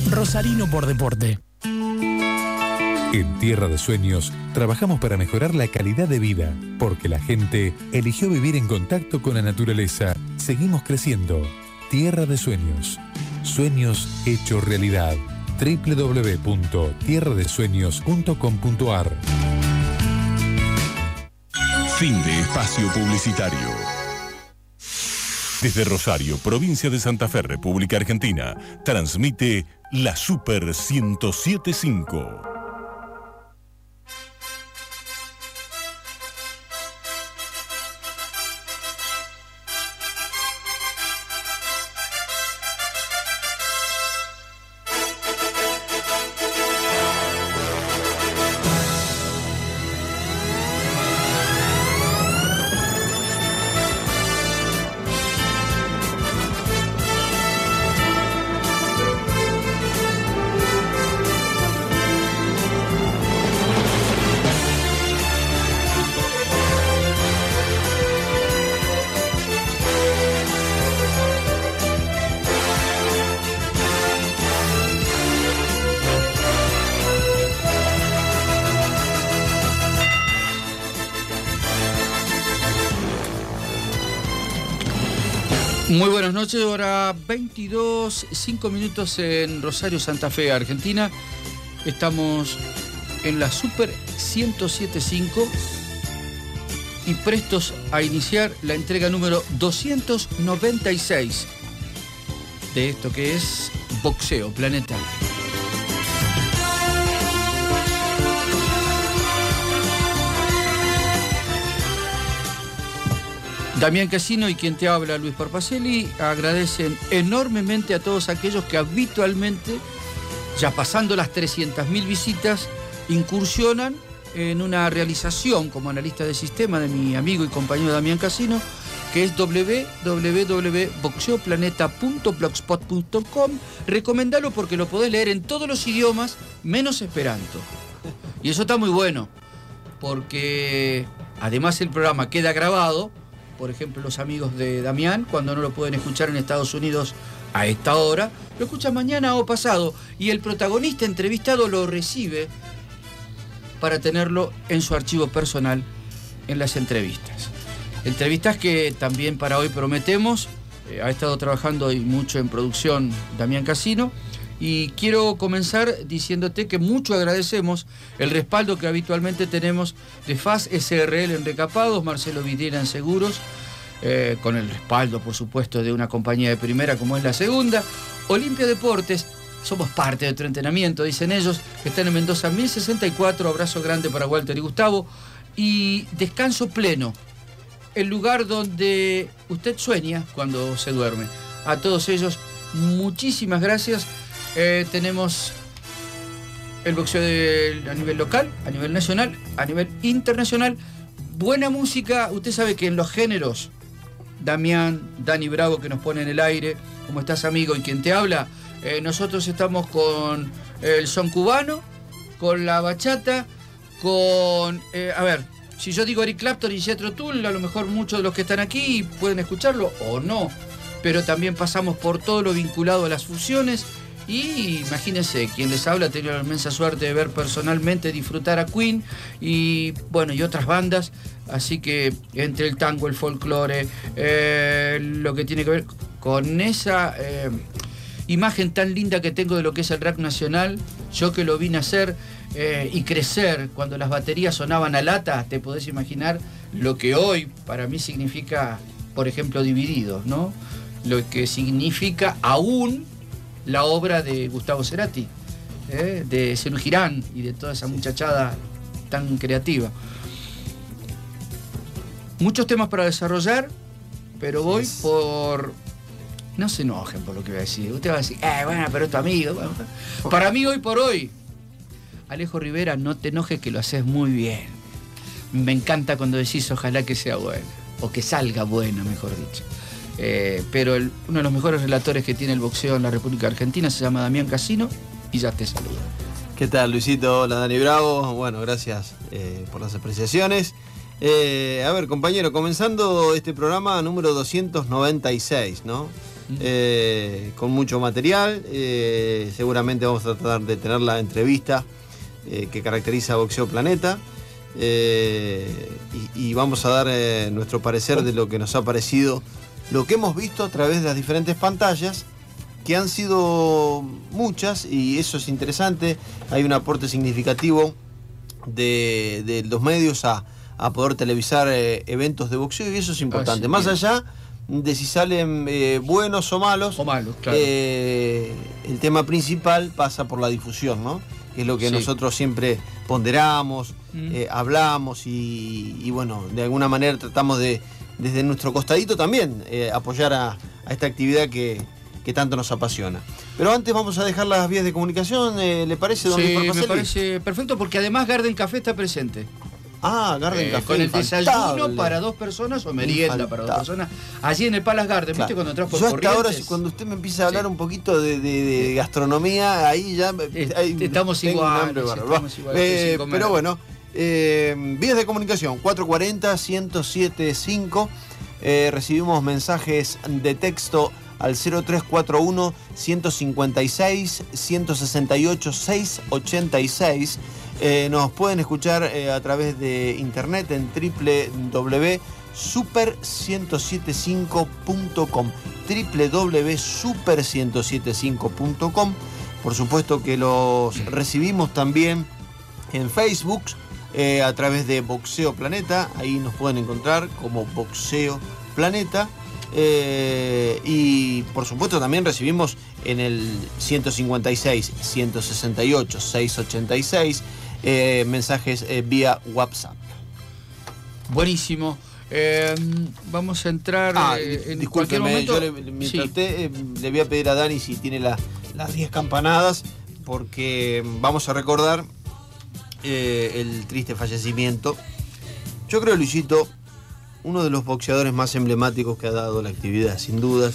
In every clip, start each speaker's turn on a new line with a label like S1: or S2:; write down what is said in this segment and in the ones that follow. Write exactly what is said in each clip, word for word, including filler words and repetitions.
S1: Rosarino por deporte.
S2: En Tierra de Sueños trabajamos para mejorar la calidad de vida, porque la gente eligió vivir en contacto con la naturaleza. Seguimos creciendo. Tierra de Sueños. Sueños hechos realidad. doble u doble u doble u punto tierra de sueños punto com punto a r.
S3: Fin de espacio publicitario. Desde Rosario, provincia de Santa Fe, República Argentina, transmite la Super ciento siete punto cinco.
S4: Muy buenas noches, hora veintidós, cinco minutos en Rosario, Santa Fe, Argentina. Estamos en la Super ciento siete punto cinco y prestos a iniciar la entrega número doscientos noventa y seis de esto que es Boxeo Planeta. Damián Casino y quien te habla, Luis Parpacelli, agradecen enormemente a todos aquellos que habitualmente, ya pasando las trescientas mil visitas, incursionan en una realización como analista de sistema de mi amigo y compañero Damián Casino, que es doble u doble u doble u punto boxeo planeta punto blogspot punto com. Recomendalo porque lo podés leer en todos los idiomas, menos esperanto. Y eso está muy bueno, porque además el programa queda grabado. Por ejemplo, los amigos de Damián, cuando no lo pueden escuchar en Estados Unidos a esta hora, lo escuchan mañana o pasado, y el protagonista entrevistado lo recibe para tenerlo en su archivo personal en las entrevistas. Entrevistas que también para hoy prometemos. Eh, ha estado trabajando y mucho en producción Damián Casino, y quiero comenzar diciéndote que mucho agradecemos el respaldo que habitualmente tenemos de F A S S R L en recapados, Marcelo Vidriera en seguros, eh, con el respaldo, por supuesto, de una compañía de primera como es la segunda, Olimpia Deportes, somos parte de tu entrenamiento, dicen ellos, que están en Mendoza mil sesenta y cuatro, abrazo grande para Walter y Gustavo, y Descanso Pleno, el lugar donde usted sueña cuando se duerme. A todos ellos, muchísimas gracias. Eh, tenemos el boxeo de, a nivel local, a nivel nacional, a nivel internacional. Buena música. Usted sabe que en los géneros, Damián, Dani Bravo, que nos pone en el aire, ¿cómo estás, amigo? Y quien te habla, eh, nosotros estamos con el son cubano, con la bachata, con... Eh, a ver, si yo digo Eric Clapton y Jethro Tull, a lo mejor muchos de los que están aquí pueden escucharlo o no, pero también pasamos por todo lo vinculado a las fusiones. Y imagínense, quien les habla ha tenido la inmensa suerte de ver personalmente, disfrutar a Queen y bueno, y otras bandas, así que entre el tango, el folclore, eh, lo que tiene que ver con esa eh, imagen tan linda que tengo de lo que es el rock nacional, yo que lo vi nacer eh, y crecer cuando las baterías sonaban a lata, te podés imaginar lo que hoy para mí significa, por ejemplo, Divididos, ¿no? Lo que significa aún la obra de Gustavo Cerati, ¿eh? de Serú Girán y de toda esa muchachada tan creativa. Muchos temas para desarrollar, pero voy sí. por... No se enojen por lo que voy a decir. Usted va a decir, eh, bueno, pero es tu amigo. Bueno, para mí, hoy por hoy, Alejo Rivera, no te enojes que lo haces muy bien. Me encanta cuando decís ojalá que sea buena, o que salga buena, mejor dicho. Eh, pero el, uno de los mejores relatores que tiene el boxeo en la República Argentina se llama Damián Casino y ya te saludo.
S5: ¿Qué tal, Luisito? Hola, Dani Bravo. Bueno, gracias eh, por las apreciaciones. Eh, a ver, compañero, comenzando este programa número doscientos noventa y seis, ¿no? eh, con mucho material. Eh, seguramente vamos a tratar de tener la entrevista eh, que caracteriza a Boxeo Planeta. Eh, y, y vamos a dar eh, nuestro parecer de lo que nos ha parecido, lo que hemos visto a través de las diferentes pantallas, que han sido muchas, y eso es interesante. Hay un aporte significativo de, de los medios a, a poder televisar eh, eventos de boxeo, y eso es importante. Ah, sí, más bien. Allá de si salen eh, buenos o malos,
S4: o malos, claro.
S5: eh, el tema principal pasa por la difusión, ¿no? Que es lo que sí. nosotros siempre ponderamos, mm. eh, hablamos y, y bueno, de alguna manera tratamos de, desde nuestro costadito también, eh, apoyar a, a esta actividad que, que tanto nos apasiona. Pero antes vamos a dejar las vías de comunicación, eh, ¿le parece, don
S4: Sí, me parece perfecto, porque además Garden Café está presente.
S5: Ah, Garden eh, Café.
S4: Con el desayuno para dos personas o merienda infaltable. Para dos personas. Allí en el Palace Garden, claro. ¿Viste? Cuando entras por
S5: Yo hasta
S4: Corrientes.
S5: ahora, cuando usted me empieza a hablar sí. un poquito de, de, de gastronomía, ahí ya...
S4: Ahí, estamos iguales.
S5: Estamos igual, eh, pero bueno, eh, vías de comunicación, cuatro cuatro cero, uno cero siete cinco. Eh, recibimos mensajes de texto al cero tres cuatro uno, uno cinco seis, uno seis ocho, seis ocho seis. Eh, nos pueden escuchar eh, a través de internet en doble u doble u doble u punto super ciento setenta y cinco punto com, doble u doble u doble u punto super ciento setenta y cinco punto com. Por supuesto que los recibimos también en Facebook eh, a través de Boxeo Planeta. Ahí nos pueden encontrar como Boxeo Planeta. Eh, y por supuesto también recibimos en el ciento cincuenta y seis, ciento sesenta y ocho, seiscientos ochenta y seis eh, mensajes eh, vía WhatsApp.
S4: Buenísimo. Eh, vamos a entrar
S5: ah,
S4: eh, en cualquier momento.
S5: Yo le, mientras sí. usted, eh, le voy a pedir a Dani si tiene la, las diez campanadas, porque vamos a recordar eh, el triste fallecimiento. Yo creo, Luisito, uno de los boxeadores más emblemáticos que ha dado la actividad, sin dudas.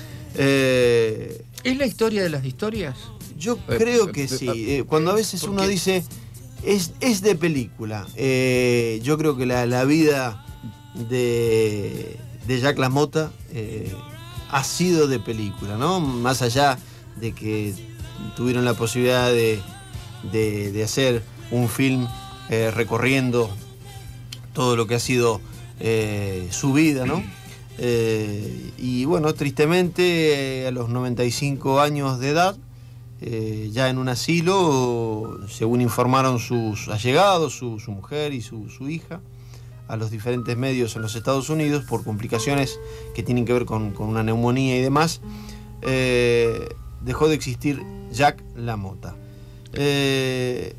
S5: Eh,
S4: ¿Es la historia de las historias?
S5: Yo creo eh, que eh, sí. Eh, cuando a veces uno dice, es, es de película. Eh, yo creo que la, la vida de, de Jack LaMotta eh, ha sido de película, ¿no? Más allá de que tuvieron la posibilidad de, de, de hacer un film eh, recorriendo todo lo que ha sido Eh, su vida, ¿no? Eh, y bueno, tristemente eh, a los noventa y cinco años de edad, eh, ya en un asilo, según informaron sus allegados, su, su mujer y su, su hija, a los diferentes medios en los Estados Unidos, por complicaciones que tienen que ver con, con una neumonía y demás, eh, dejó de existir Jack LaMotta. Eh,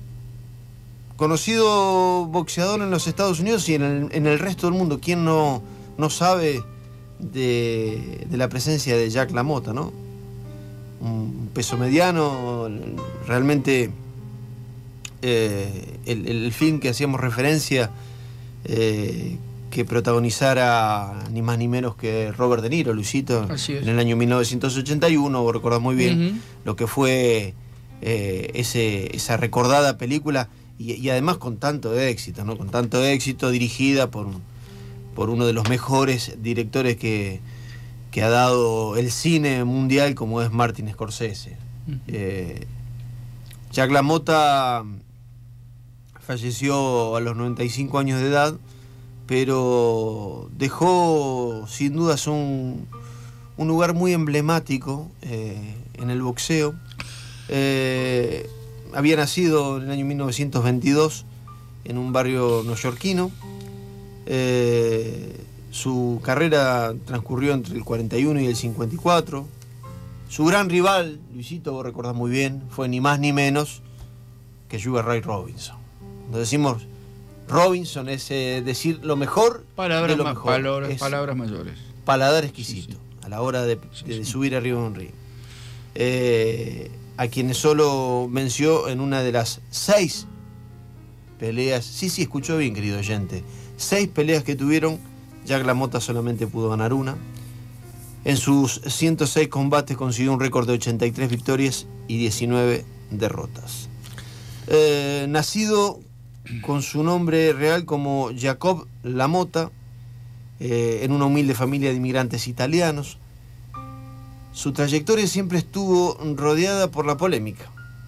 S5: Conocido boxeador en los Estados Unidos y en el, en el resto del mundo. ¿Quién no, no sabe de, de la presencia de Jack LaMotta, ¿no? Un peso mediano, realmente eh, el, el film que hacíamos referencia, eh, que protagonizara ni más ni menos que Robert De Niro, Luisito, en el año mil novecientos ochenta y uno, vos recordás muy bien uh-huh. lo que fue eh, ese, esa recordada película. Y, y además con tanto éxito, ¿no? Con tanto éxito, dirigida por, por uno de los mejores directores que, que ha dado el cine mundial, como es Martin Scorsese. Uh-huh. Eh, Jack LaMotta falleció a los noventa y cinco años de edad, pero dejó sin dudas un, un lugar muy emblemático eh, en el boxeo. Eh, Había nacido en el año mil novecientos veintidós en un barrio neoyorquino. Eh, su carrera transcurrió entre el cuarenta y uno y el cincuenta y cuatro. Su gran rival, Luisito, vos recordás muy bien, fue ni más ni menos que Sugar Ray Robinson. Cuando decimos Robinson es eh, decir lo mejor
S4: palabras
S5: de lo
S4: más,
S5: mejor.
S4: Palabras, palabras mayores.
S5: Paladar exquisito,
S4: sí, sí.
S5: a la hora de,
S4: sí,
S5: de
S4: sí.
S5: subir arriba de un ring. Eh, a quienes solo venció en una de las seis peleas, sí, sí, escuchó bien, querido oyente, seis peleas que tuvieron, Jack LaMotta solamente pudo ganar una. En sus ciento seis combates consiguió un récord de ochenta y tres victorias y diecinueve derrotas. Eh, nacido con su nombre real como Jacob LaMotta, eh, en una humilde familia de inmigrantes italianos, su trayectoria siempre estuvo rodeada por la polémica.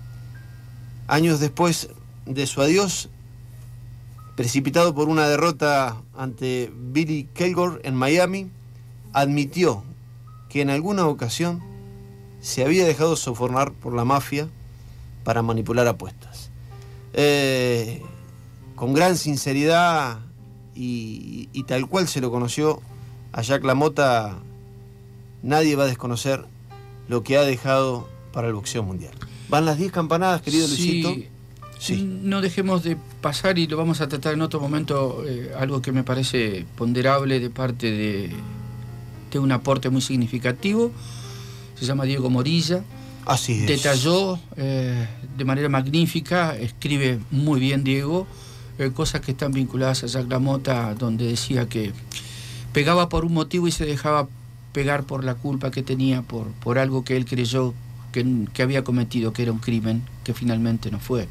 S5: Años después de su adiós, precipitado por una derrota ante Billy Kilgore en Miami, admitió que en alguna ocasión se había dejado sobornar por la mafia para manipular apuestas. Eh, con gran sinceridad y, y tal cual se lo conoció a Jack LaMotta, nadie va a desconocer lo que ha dejado para el boxeo mundial. Van las diez campanadas, querido
S4: sí,
S5: Luisito. Sí.
S4: No dejemos de pasar, y lo vamos a tratar en otro momento, eh, algo que me parece ponderable de parte de, de un aporte muy significativo. Se llama Diego Morilla.
S5: Así es.
S4: Detalló eh, de manera magnífica, escribe muy bien Diego, eh, cosas que están vinculadas a Jack LaMotta, donde decía que pegaba por un motivo y se dejaba pegar por la culpa que tenía por, por algo que él creyó que, que había cometido, que era un crimen, que finalmente no fue.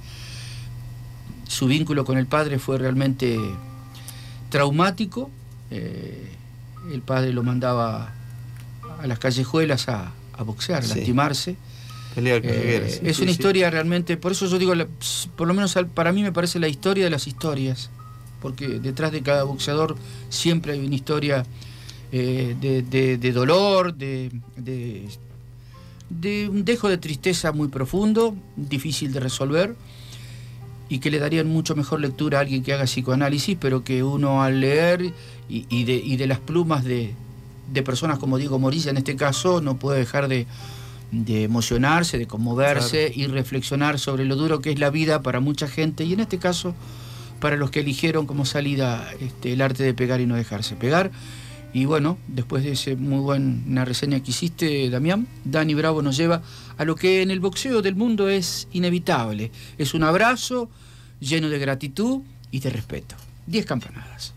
S4: Su vínculo con el padre fue realmente traumático. Eh, el padre lo mandaba a las callejuelas a, a boxear, a
S5: sí.
S4: lastimarse.
S5: Pelear con
S4: eh,
S5: sí,
S4: es
S5: sí,
S4: una
S5: sí.
S4: historia realmente, por eso yo digo, por lo menos para mí me parece la historia de las historias, porque detrás de cada boxeador siempre hay una historia eh, de, de, de dolor, de, de, de un dejo de tristeza muy profundo, difícil de resolver, y que le darían mucho mejor lectura a alguien que haga psicoanálisis, pero que uno al leer y, y, de, y de las plumas de, de personas como Diego Morilla en este caso, no puede dejar de, de emocionarse, de conmoverse, claro, y reflexionar sobre lo duro que es la vida para mucha gente, y en este caso para los que eligieron como salida este, el arte de pegar y no dejarse pegar. Y bueno, después de esa muy buena reseña que hiciste, Damián, Dani Bravo nos lleva a lo que en el boxeo del mundo es inevitable. Es un abrazo lleno de gratitud y de respeto. Diez campanadas.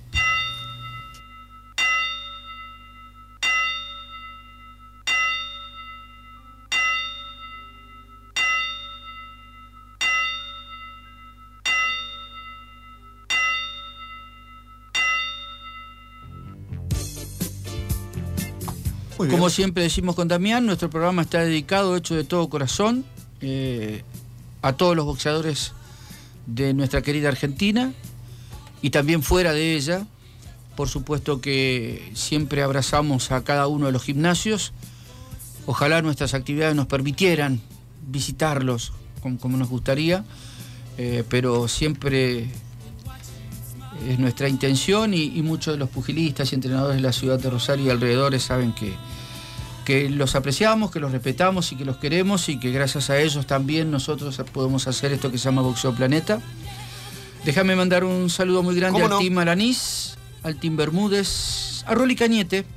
S4: Como siempre decimos con Damián, nuestro programa está dedicado, hecho de todo corazón, eh, a todos los boxeadores de nuestra querida Argentina y también fuera de ella. Por supuesto que siempre abrazamos a cada uno de los gimnasios. Ojalá nuestras actividades nos permitieran visitarlos como, como nos gustaría, eh, pero siempre es nuestra intención, y, y muchos de los pugilistas y entrenadores de la ciudad de Rosario y alrededores saben que, que los apreciamos, que los respetamos y que los queremos, y que gracias a ellos también nosotros podemos hacer esto que se llama Boxeo Planeta. Déjame mandar un saludo muy grande al no? Team Alanís, al Team Bermúdez, a Rolly Cañete,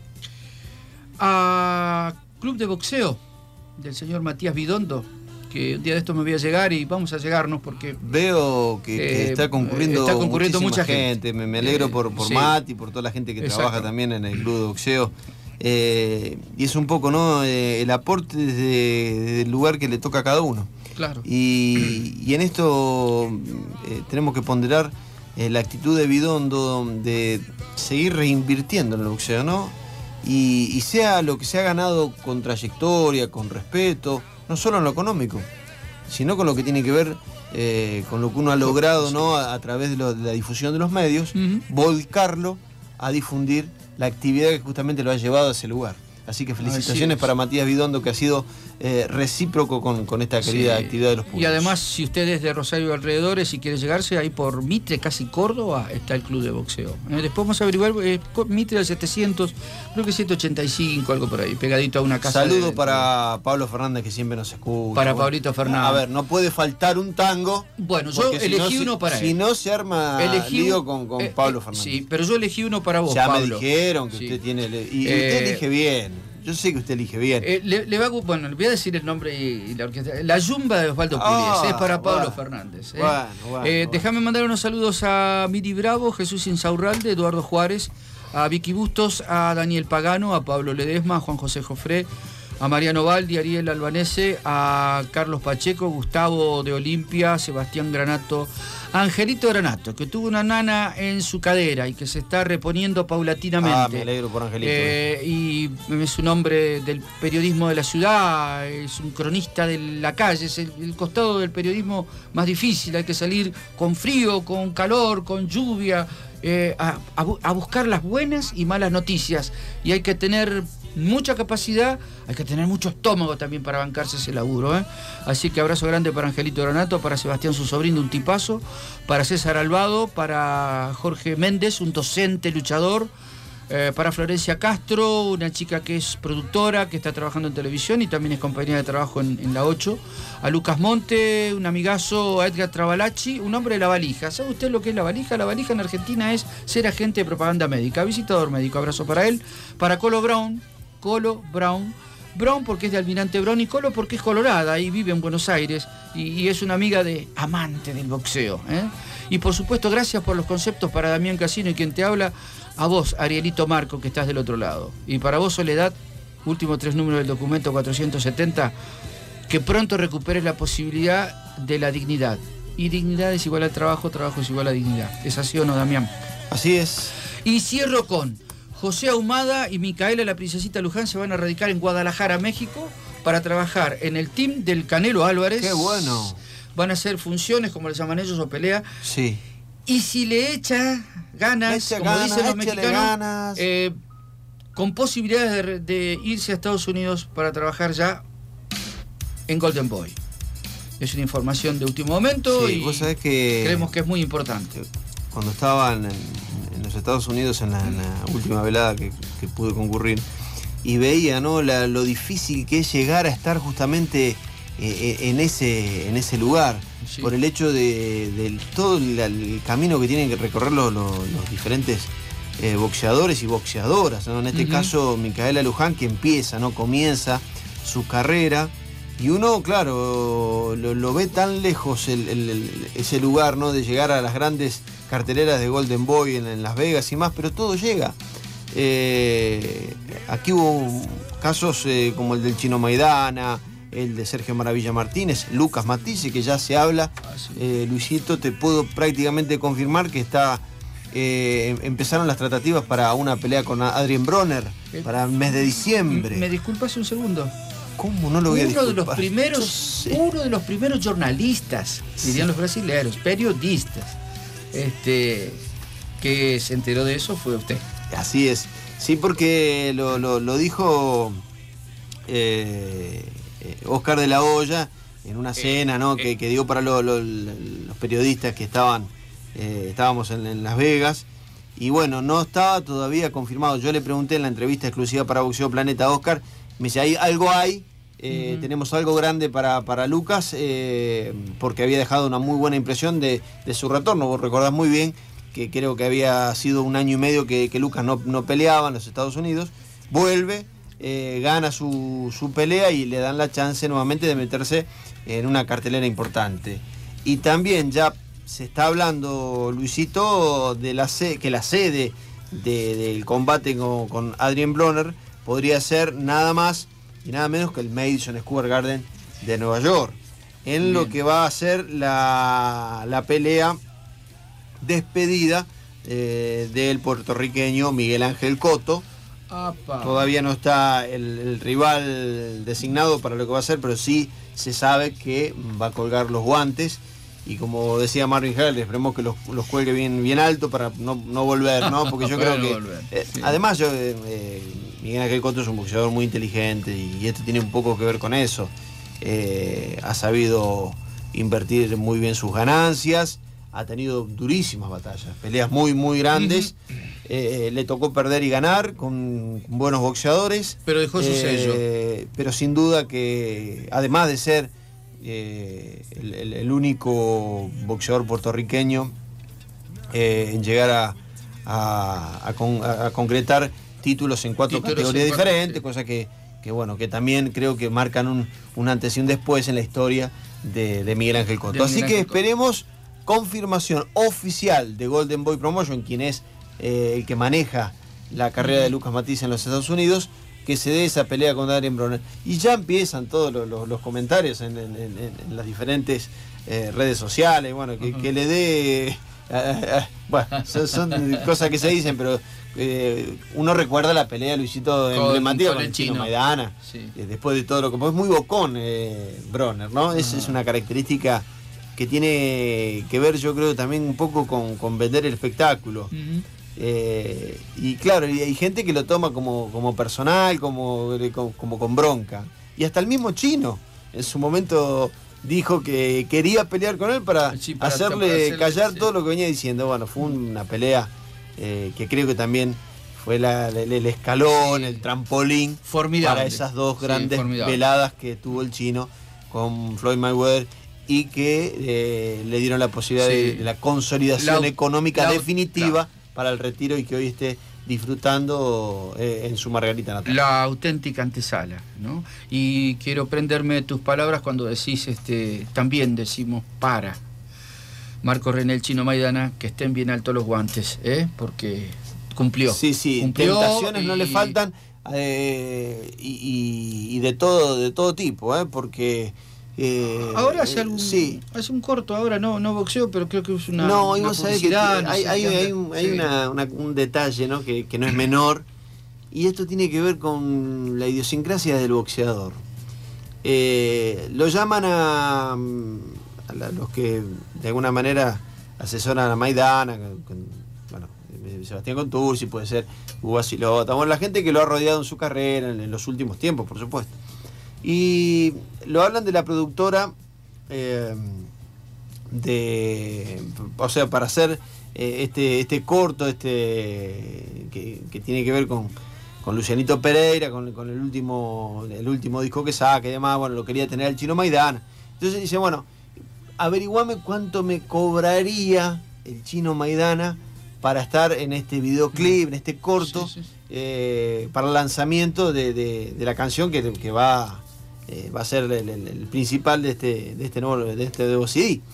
S4: a Club de Boxeo del señor Matías Bidondo, que un día de esto me voy a llegar y vamos a llegarnos porque...
S5: Veo que, que eh, está concurriendo,
S4: está concurriendo mucha gente.
S5: gente. Me, me alegro eh, por, por sí. Mati, por toda la gente que Exacto. trabaja también en el Club de Boxeo. Eh, y es un poco, ¿no?, eh, el aporte desde, desde el lugar que le toca a cada uno.
S4: Claro.
S5: Y, y en esto eh, tenemos que ponderar eh, la actitud de Bidondo de seguir reinvirtiendo en el boxeo, ¿no? Y, y sea lo que se ha ganado con trayectoria, con respeto, no solo en lo económico, sino con lo que tiene que ver eh, con lo que uno ha logrado, ¿no?, a, a través de, lo, de la difusión de los medios, uh-huh. volcarlo a difundir la actividad que justamente lo ha llevado a ese lugar. Así que felicitaciones Así para Matías Bidondo, que ha sido eh, recíproco con, con esta querida sí. actividad de los públicos.
S4: Y además, si usted es de Rosario y alrededores y quiere llegarse, ahí por Mitre, casi Córdoba, está el Club de Boxeo. Eh, después vamos a averiguar, eh, Mitre del setecientos, creo que ciento ochenta y cinco, algo por ahí, pegadito a una casa.
S5: Saludo
S4: de,
S5: para de... Pablo Fernández, que siempre nos escucha.
S4: Para
S5: bueno,
S4: Pablito Fernández.
S5: A ver, no puede faltar un tango.
S4: Bueno, yo elegí
S5: si no,
S4: uno
S5: si,
S4: para
S5: si
S4: él.
S5: Si no se arma
S4: elegí
S5: lío con, con
S4: eh,
S5: Pablo Fernández.
S4: Sí, pero yo elegí uno para vos,
S5: ya
S4: Pablo.
S5: Ya me dijeron que sí. usted tiene... Y eh, usted elige bien. Yo sé que usted elige bien.
S4: Eh, le, le va a, bueno, le voy a decir el nombre y, y la orquesta. La Yumba de Osvaldo Purias,
S5: ah,
S4: es para Pablo
S5: bueno,
S4: Fernández. ¿eh?
S5: Bueno, bueno,
S4: eh,
S5: bueno.
S4: Déjame mandar unos saludos a Miri Bravo, Jesús Insaurralde, Eduardo Juárez, a Vicky Bustos, a Daniel Pagano, a Pablo Ledesma, a Juan José Jofré, a Mariano Baldi, Ariel Albanese, a Carlos Pacheco, Gustavo de Olimpia, Sebastián Granato, Angelito Granato, que tuvo una nana en su cadera y que se está reponiendo paulatinamente.
S5: Ah, me alegro por Angelito.
S4: Eh, y es un hombre del periodismo de la ciudad, es un cronista de la calle, es el, el costado del periodismo más difícil, hay que salir con frío, con calor, con lluvia, eh, a, a, a buscar las buenas y malas noticias, y hay que tener mucha capacidad, hay que tener mucho estómago también para bancarse ese laburo, ¿eh? Así que abrazo grande para Angelito Granato, para Sebastián, su sobrino, un tipazo, para César Albado, para Jorge Méndez, un docente luchador, eh, para Florencia Castro, una chica que es productora, que está trabajando en televisión y también es compañera de trabajo en, en la ocho, a Lucas Monte, un amigazo, a Edgar Trabalacci, un hombre de la valija. ¿Sabe usted lo que es la valija? La valija en Argentina es ser agente de propaganda médica, visitador médico, abrazo para él, para Colo Brown, Colo Brown, Brown porque es de Almirante Brown y Colo porque es colorada y vive en Buenos Aires y, y es una amiga de amante del boxeo, ¿eh? Y por supuesto, gracias por los conceptos para Damián Casino y quien te habla, a vos, Arielito Marco, que estás del otro lado. Y para vos, Soledad, últimos tres números del documento cuatrocientos setenta, que pronto recuperes la posibilidad de la dignidad. Y dignidad es igual al trabajo, trabajo es igual a dignidad. ¿Es así o no, Damián?
S5: Así es.
S4: Y cierro con José Ahumada y Micaela, la princesita Luján, se van a radicar en Guadalajara, México, para trabajar en el team del Canelo Álvarez.
S5: ¡Qué bueno!
S4: Van a hacer funciones, como le llaman ellos, o pelea.
S5: Sí.
S4: Y si le echa ganas,
S5: echa
S4: como
S5: ganas,
S4: dicen los mexicanos,
S5: ganas.
S4: Eh, con posibilidades de, de irse a Estados Unidos para trabajar ya en Golden Boy. Es una información de último momento,
S5: Sí,
S4: y
S5: vos sabés que
S4: creemos que es muy importante.
S5: Cuando estaban en, en los Estados Unidos en la, en la última velada que, que pude concurrir, y veía, ¿no?, la, lo difícil que es llegar a estar justamente eh, en, ese, en ese lugar, sí, por el hecho de, de todo el, el camino que tienen que recorrer los, los, los diferentes eh, boxeadores y boxeadoras, ¿no? En este uh-huh. caso, Micaela Luján, que empieza, ¿no?, comienza su carrera, y uno, claro, lo, lo ve tan lejos el, el, el, ese lugar, ¿no?, de llegar a las grandes carteleras de Golden Boy en, en Las Vegas y más, pero todo llega. Eh, aquí hubo casos eh, como el del Chino Maidana, el de Sergio Maravilla Martínez, Lucas Matisse, que ya se habla. Ah, sí. eh, Luisito, te puedo prácticamente confirmar que está eh, empezaron las tratativas para una pelea con Adrien Bronner eh, para el mes de diciembre.
S4: ¿Me disculpas un segundo?
S5: ¿Cómo no lo voy a disculpar?
S4: Uno de los primeros, uno de los primeros jornalistas, sí, dirían los brasileños, periodistas, este, que se enteró de eso fue usted.
S5: Así es, sí, porque lo, lo, lo dijo eh, Oscar de la Hoya en una cena, ¿no?, que, que dio para lo, lo, los periodistas que estaban, eh, estábamos en, en Las Vegas, y bueno, no estaba todavía confirmado. Yo le pregunté en la entrevista exclusiva para Boxeo Planeta a Oscar, me dice, ¿hay algo hay? Eh, uh-huh. Tenemos algo grande para, para Lucas, eh, porque había dejado una muy buena impresión de, de su retorno. Vos recordás muy bien que creo que había sido un año y medio que, que Lucas no, no peleaba en los Estados Unidos. Vuelve, eh, gana su, su pelea y le dan la chance nuevamente de meterse en una cartelera importante. Y también ya se está hablando, Luisito, de la sede, que la sede de, del combate con, con Adrien Bronner podría ser nada más y nada menos que el Madison Square Garden de Nueva York, en Bien. lo que va a ser la, la pelea despedida eh, del puertorriqueño Miguel Ángel Cotto. Apa. Todavía no está el, el rival designado para lo que va a ser, pero sí se sabe que va a colgar los guantes, y como decía Marvin Hagler, esperemos que los, los cuelgue bien, bien alto para no, no volver, ¿no? Porque yo creo que eh, sí. además yo eh, Miguel Ángel Cotto es un boxeador muy inteligente, y esto tiene un poco que ver con eso. Eh, ha sabido invertir muy bien sus ganancias, ha tenido durísimas batallas, peleas muy muy grandes. Uh-huh. eh, le tocó perder y ganar con, con buenos boxeadores,
S4: pero dejó su sello.
S5: Eh, pero sin duda que, además de ser eh, el, el, el único boxeador puertorriqueño eh, en llegar a, a, a, con, a, a concretar títulos en cuatro títulos categorías en cuatro, diferentes, sí. cosa que, que bueno, que también creo que marcan un, un antes y un después en la historia de, de Miguel Ángel Cotto. Así que esperemos confirmación oficial de Golden Boy Promotion, quien es eh, el que maneja la carrera de Lucas Matisse en los Estados Unidos, que se dé esa pelea con Adrien Broner. Y ya empiezan todos los, los, los comentarios en, en, en, en las diferentes eh, redes sociales, bueno, que, uh-huh. que le dé... Uh, uh, bueno, son, son cosas que se dicen, pero eh, uno recuerda la pelea de Luisito emblemática con, con el Chino, Chino Maidana, sí. eh, después de todo lo que... Es muy bocón eh, Broner, ¿no? Uh-huh. Es, es una característica que tiene que ver, yo creo, también un poco con, con vender el espectáculo. Uh-huh. Eh, y claro, y hay gente que lo toma como, como personal, como, como, como con bronca. Y hasta el mismo Chino, en su momento, dijo que quería pelear con él para, sí, para hacerle, para hacerle callar sí. todo lo que venía diciendo. Bueno, fue una pelea eh, que creo que también fue la, el, el escalón, sí. el trampolín formidable para esas dos grandes sí, veladas que tuvo el Chino con Floyd Mayweather y que eh, le dieron la posibilidad sí. de, de la consolidación la, económica la, definitiva la, para el retiro y que hoy esté disfrutando eh, en su Margarita natal.
S4: La auténtica antesala, ¿no? Y quiero prenderme tus palabras cuando decís, este, también decimos para Marco René el Chino Maidana, que estén bien altos los guantes, ¿eh? Porque cumplió.
S5: Sí, sí,
S4: cumplió
S5: tentaciones
S4: y...
S5: no le faltan eh, y, y, y de todo, de todo tipo, ¿eh? Porque...
S4: Eh, ahora hace algún, sí. hace un corto, ahora no, no boxeo, pero creo que es una.
S5: No,
S4: una
S5: y vos sabés que hay, no hay, sé hay, hay, un, hay sí. una, una, un detalle, ¿no? que, que no es menor, y esto tiene que ver con la idiosincrasia del boxeador. Eh, lo llaman a, a la, los que de alguna manera asesoran a Maidana, con, bueno, Sebastián Contursi, puede ser Hugo Silota, bueno, la gente que lo ha rodeado en su carrera en, en los últimos tiempos, por supuesto. Y lo hablan de la productora eh, de, o sea, para hacer eh, este, este corto, este que, que tiene que ver con, con Lucianito Pereira, con, con el último, el último disco que saca y demás, bueno, lo quería tener el Chino Maidana. Entonces dice, bueno, averiguame cuánto me cobraría el Chino Maidana para estar en este videoclip, en este corto, sí, sí. Eh, para el lanzamiento de, de, de la canción que, que va... Eh, va a ser el, el, el principal de este, de este nuevo, de este nuevo C D.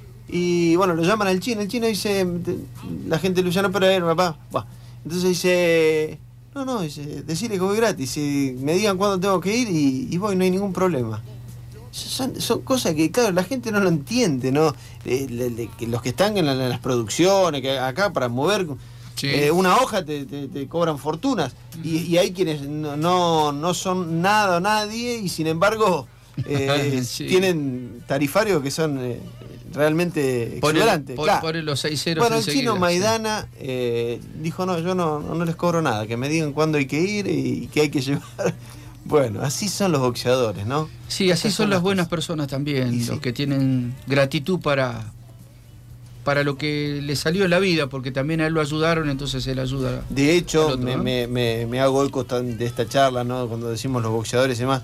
S5: Y bueno, lo llaman al Chino, el Chino dice, la gente de Luciano Pereira, papá, bah. Entonces dice, no, no, dice, decirle que voy gratis, y me digan cuándo tengo que ir y, y voy, no hay ningún problema. Son, son cosas que, claro, la gente no lo entiende, ¿no? Eh, le, le, que los que están en, la, en las producciones, que acá para mover... Sí. Eh, una hoja te, te, te cobran fortunas. Uh-huh. y, y hay quienes no, no, no son nada o nadie y sin embargo eh, sí. tienen tarifarios que son eh, realmente exuberantes.
S4: Por,
S5: claro.
S4: por los seis ceros
S5: bueno, el Chino Maidana sí. eh, dijo, no, yo no, no les cobro nada, que me digan cuándo hay que ir y qué hay que llevar. Bueno, así son los boxeadores, ¿no?
S4: Sí, así Esas son, son las buenas cosas. personas también, y los sí. que tienen gratitud para... para lo que le salió en la vida, porque también a él lo ayudaron, entonces él ayuda.
S5: De hecho, otro, me, ¿no? me, me, me hago eco de esta charla, ¿no? Cuando decimos los boxeadores y demás.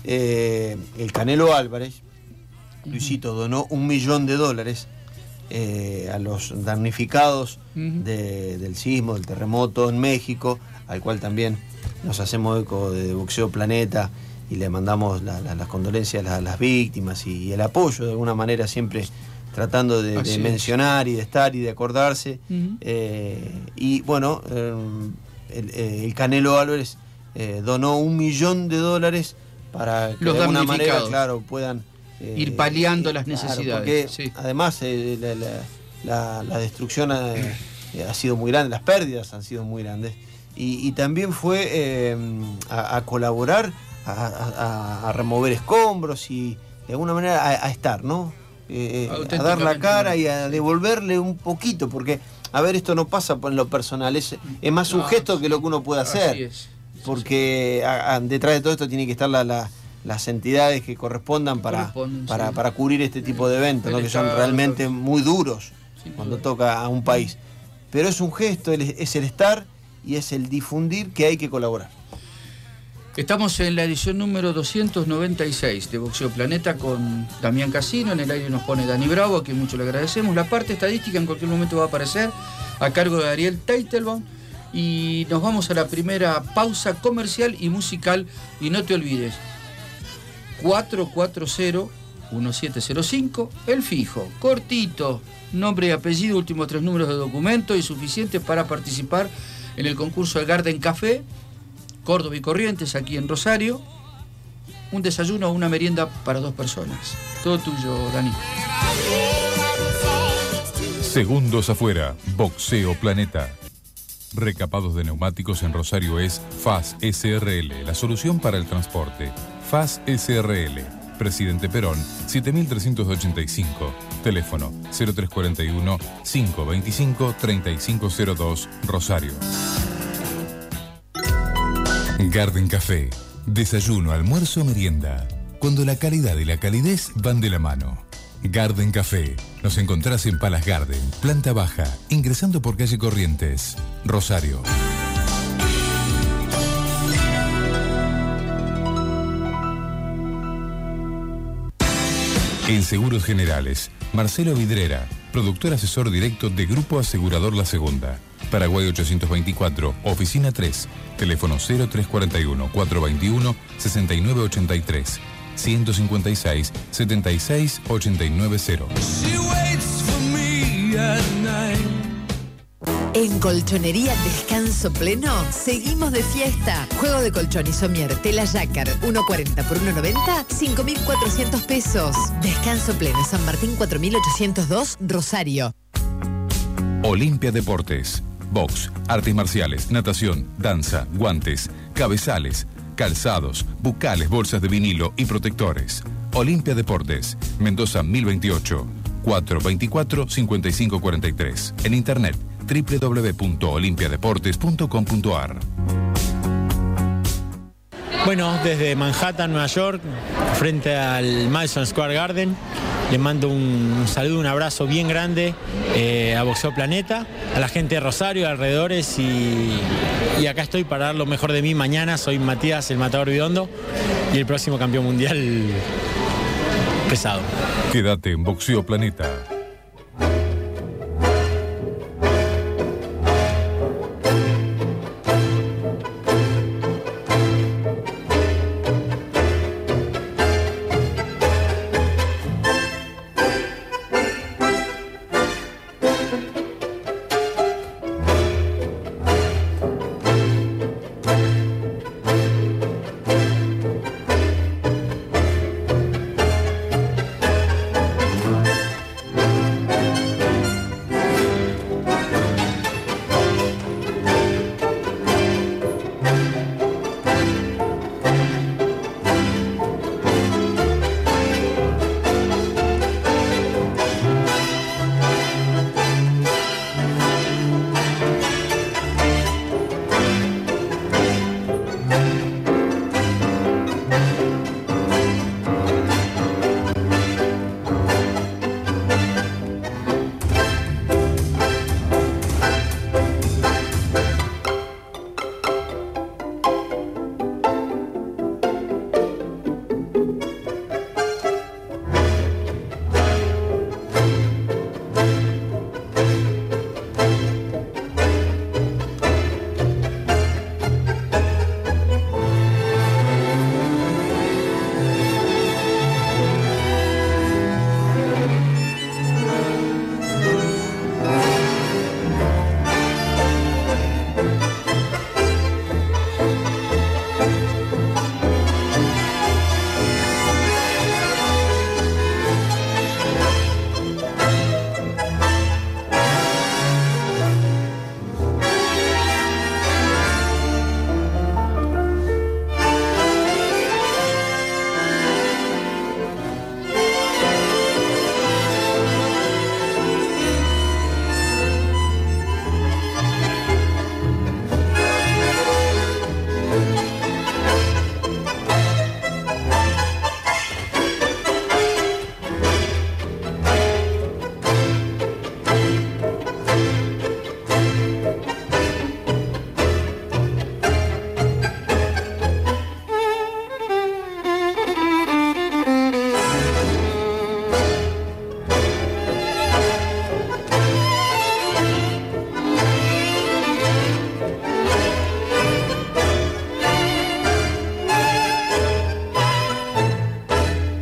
S5: Eh, el Canelo Álvarez, uh-huh. Luisito, donó un millón de dólares eh, a los damnificados uh-huh. de, del sismo, del terremoto en México, al cual también nos hacemos eco de Boxeo Planeta y le mandamos la, la, las condolencias a las, a las víctimas y, y el apoyo de alguna manera siempre tratando de, de mencionar y de estar y de acordarse. Uh-huh. eh, y bueno, eh, el, el Canelo Álvarez eh, donó un millón de dólares para que
S4: los
S5: de alguna manera, claro, puedan
S4: eh, ir paliando las claro, necesidades.
S5: Porque sí. además eh, la, la, la, la destrucción ha, ha sido muy grande, las pérdidas han sido muy grandes. Y, y también fue eh, a, a colaborar, a, a, a remover escombros y de alguna manera a, a estar, ¿no? Eh, a dar la cara y a devolverle un poquito, porque, a ver, esto no pasa en lo personal, es, es más un no, gesto sí, que lo que uno puede hacer, es. porque a, a, detrás de todo esto tiene que estar la, la, las entidades que correspondan para, para, sí. para cubrir este tipo de eventos, ¿no? que son realmente muy duros cuando toca a un país. Pero es un gesto, es el estar y es el difundir que hay que colaborar.
S4: Estamos en la edición número doscientos noventa y seis de Boxeo Planeta con Damián Casino. En el aire nos pone Dani Bravo, a quien mucho le agradecemos. La parte estadística en cualquier momento va a aparecer a cargo de Ariel Teitelbaum. Y nos vamos a la primera pausa comercial y musical. Y no te olvides, cuatro cuatro cero, uno siete cero cinco, el fijo, cortito, nombre y apellido, últimos tres números de documento y suficiente para participar en el concurso de Garden Café. Córdoba y Corrientes, aquí en Rosario. Un desayuno o una merienda para dos personas. Todo tuyo, Dani.
S2: Segundos afuera, Boxeo Planeta. Recapados de neumáticos en Rosario es F A S S R L, la solución para el transporte. F A S S R L, Presidente Perón, siete mil trescientos ochenta y cinco. Teléfono cero tres cuatro uno, cinco veinticinco, treinta y cinco cero dos, Rosario. Garden Café. Desayuno, almuerzo, merienda. Cuando la calidad y la calidez van de la mano. Garden Café. Nos encontrás en Palace Garden, planta baja, ingresando por calle Corrientes, Rosario. En Seguros Generales, Marcelo Vidrera, productor asesor directo de Grupo Asegurador La Segunda. Paraguay ochocientos veinticuatro, Oficina tres, teléfono cero tres cuatro uno, cuatro dos uno, seis nueve ocho tres, ciento cincuenta y seis, setenta y seis, ochenta y nueve cero.
S1: En Colchonería Descanso Pleno, seguimos de fiesta. Juego de colchón y somier, tela Jacquard, uno cuarenta por uno noventa, cinco mil cuatrocientos pesos. Descanso Pleno, San Martín cuatro mil ochocientos dos, Rosario.
S2: Olimpia Deportes. Box, artes marciales, natación, danza, guantes, cabezales, calzados, bucales, bolsas de vinilo y protectores. Olimpia Deportes, Mendoza mil veintiocho, cuatro veinticuatro, cincuenta y cinco cuarenta y tres. En internet doble u doble u doble u punto olimpia deportes punto com punto a r.
S6: Bueno, desde Manhattan, Nueva York, frente al Madison Square Garden, le mando un saludo, un abrazo bien grande eh, a Boxeo Planeta, a la gente de Rosario, de alrededores, y, y acá estoy para dar lo mejor de mí mañana. Soy Matías, el Matador Bidondo, y el próximo campeón mundial pesado.
S2: Quédate en Boxeo Planeta.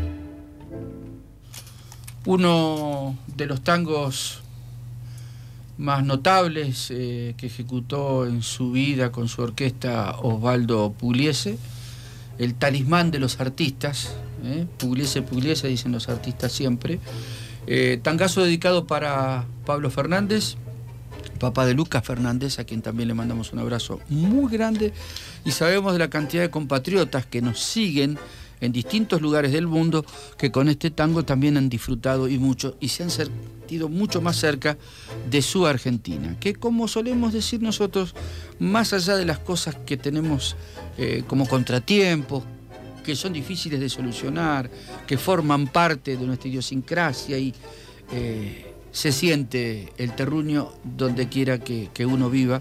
S4: Uno de los tangos más notables eh, que ejecutó en su vida con su orquesta Osvaldo Pugliese, el talismán de los artistas, ¿eh? Pugliese, Pugliese, dicen los artistas siempre. Eh, tangazo dedicado para Pablo Fernández, papá de Lucas Fernández, a quien también le mandamos un abrazo muy grande, y sabemos de la cantidad de compatriotas que nos siguen en distintos lugares del mundo, que con este tango también han disfrutado y mucho, y se han sentido mucho más cerca de su Argentina, que, como solemos decir nosotros, más allá de las cosas que tenemos eh, como contratiempos, que son difíciles de solucionar, que forman parte de nuestra idiosincrasia, y eh, se siente el terruño donde quiera que, que uno viva.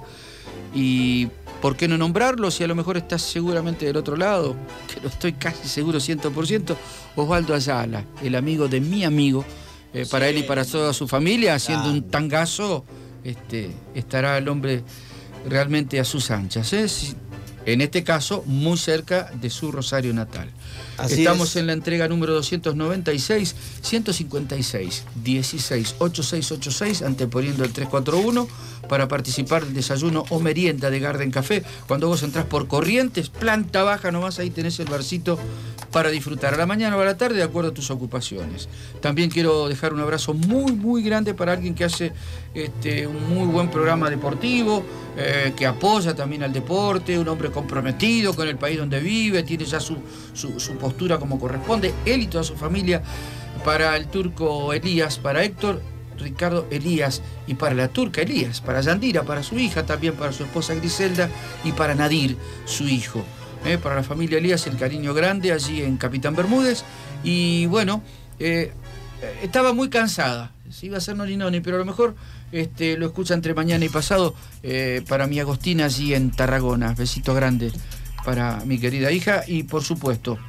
S4: Y ¿por qué no nombrarlo? Si a lo mejor estás seguramente del otro lado, que lo estoy casi seguro cien por ciento, Osvaldo Ayala, el amigo de mi amigo, eh, para sí, él y para toda su familia, haciendo claro. un tangazo, este, estará el hombre realmente a sus anchas, ¿eh? En este caso, muy cerca de su Rosario natal. Así Estamos es. en la entrega número doscientos noventa y seis, ciento cincuenta y seis, dieciséis, ochenta y seis ochenta y seis, anteponiendo el tres cuatro uno, para participar del desayuno o merienda de Garden Café. Cuando vos entrás por Corrientes, planta baja nomás, ahí tenés el barcito para disfrutar a la mañana o a la tarde, de acuerdo a tus ocupaciones. También quiero dejar un abrazo muy, muy grande para alguien que hace este, un muy buen programa deportivo, eh, que apoya también al deporte, un hombre comprometido con el país donde vive, tiene ya su, su, su postura como corresponde, él y toda su familia. Para el turco Elías, para Héctor Ricardo Elías, y para la turca Elías, para Yandira, para su hija, también para su esposa Griselda, y para Nadir, su hijo. Eh, para la familia Elías, el cariño grande allí en Capitán Bermúdez. Y bueno, eh, estaba muy cansada, se iba a hacer noni noni, pero a lo mejor este, lo escucha entre mañana y pasado, eh, para mi Agostina allí en Tarragona. Besito grande para mi querida hija. Y por supuesto,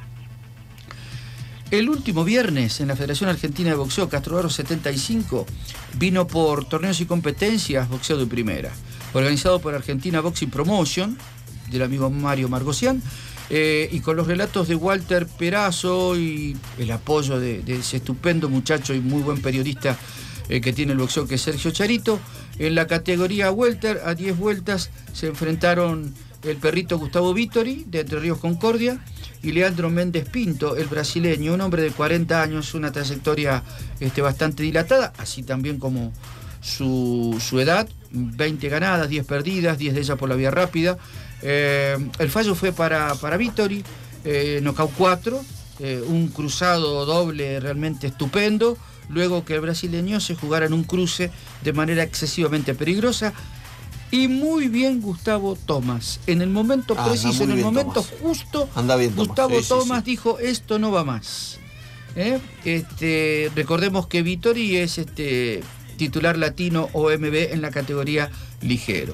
S4: el último viernes en la Federación Argentina de Boxeo, Castro Barros setenta y cinco, vino por torneos y competencias boxeo de primera, organizado por Argentina Boxing Promotion, del amigo Mario Margosian, eh, y con los relatos de Walter Perazo y el apoyo de, de ese estupendo muchacho y muy buen periodista eh, que tiene el boxeo, que es Sergio Charito. En la categoría welter, a diez vueltas, se enfrentaron el perrito Gustavo Vittori, de Entre Ríos Concordia, y Leandro Méndez Pinto, el brasileño, un hombre de cuarenta años, una trayectoria este, bastante dilatada, así también como su, su edad, veinte ganadas, diez perdidas, diez de ellas por la vía rápida. Eh, el fallo fue para, para Vittori, eh, nocaut cuatro, eh, un cruzado doble realmente estupendo, luego que el brasileño se jugara en un cruce de manera excesivamente peligrosa. Y muy bien Gustavo Tomás, en el momento ah, preciso, en el momento Tomás. justo, anda bien, Gustavo Tomás, sí, Tomás sí, sí. dijo, esto no va más. ¿Eh? Este, recordemos que Vittori es este, titular latino O M B en la categoría ligero.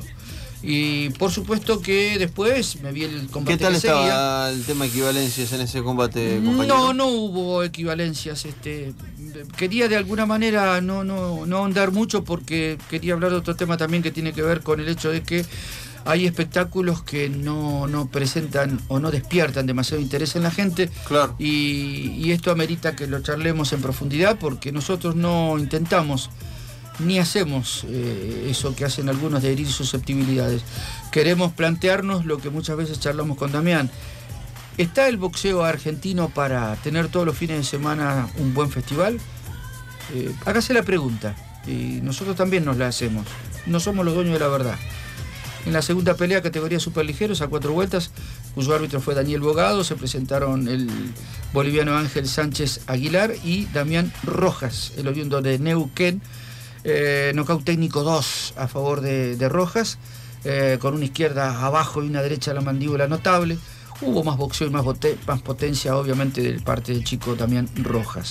S4: Y por supuesto que después me vi el combate.
S5: ¿Qué tal
S4: que
S5: estaba
S4: seguía.
S5: el tema de equivalencias en ese combate, compañero?
S4: No, no hubo equivalencias. Este, quería de alguna manera no, no, no ahondar mucho, porque quería hablar de otro tema también que tiene que ver con el hecho de que hay espectáculos que no, no presentan o no despiertan demasiado interés en la gente.
S5: Claro.
S4: Y, y esto amerita que lo charlemos en profundidad, porque nosotros no intentamos ni hacemos eh, eso que hacen algunos, de herir susceptibilidades. Queremos plantearnos lo que muchas veces charlamos con Damián. ¿Está el boxeo argentino para tener todos los fines de semana un buen festival? Eh, hágase la pregunta, y nosotros también nos la hacemos. No somos los dueños de la verdad. En la segunda pelea, categoría superligeros, a cuatro vueltas, cuyo árbitro fue Daniel Bogado, se presentaron el boliviano Ángel Sánchez Aguilar y Damián Rojas, el oriundo de Neuquén. Eh, nocaut técnico dos a favor de, de Rojas, eh, con una izquierda abajo y una derecha a la mandíbula notable. Hubo más boxeo y más, bote, más potencia, obviamente, de parte del chico Damián Rojas.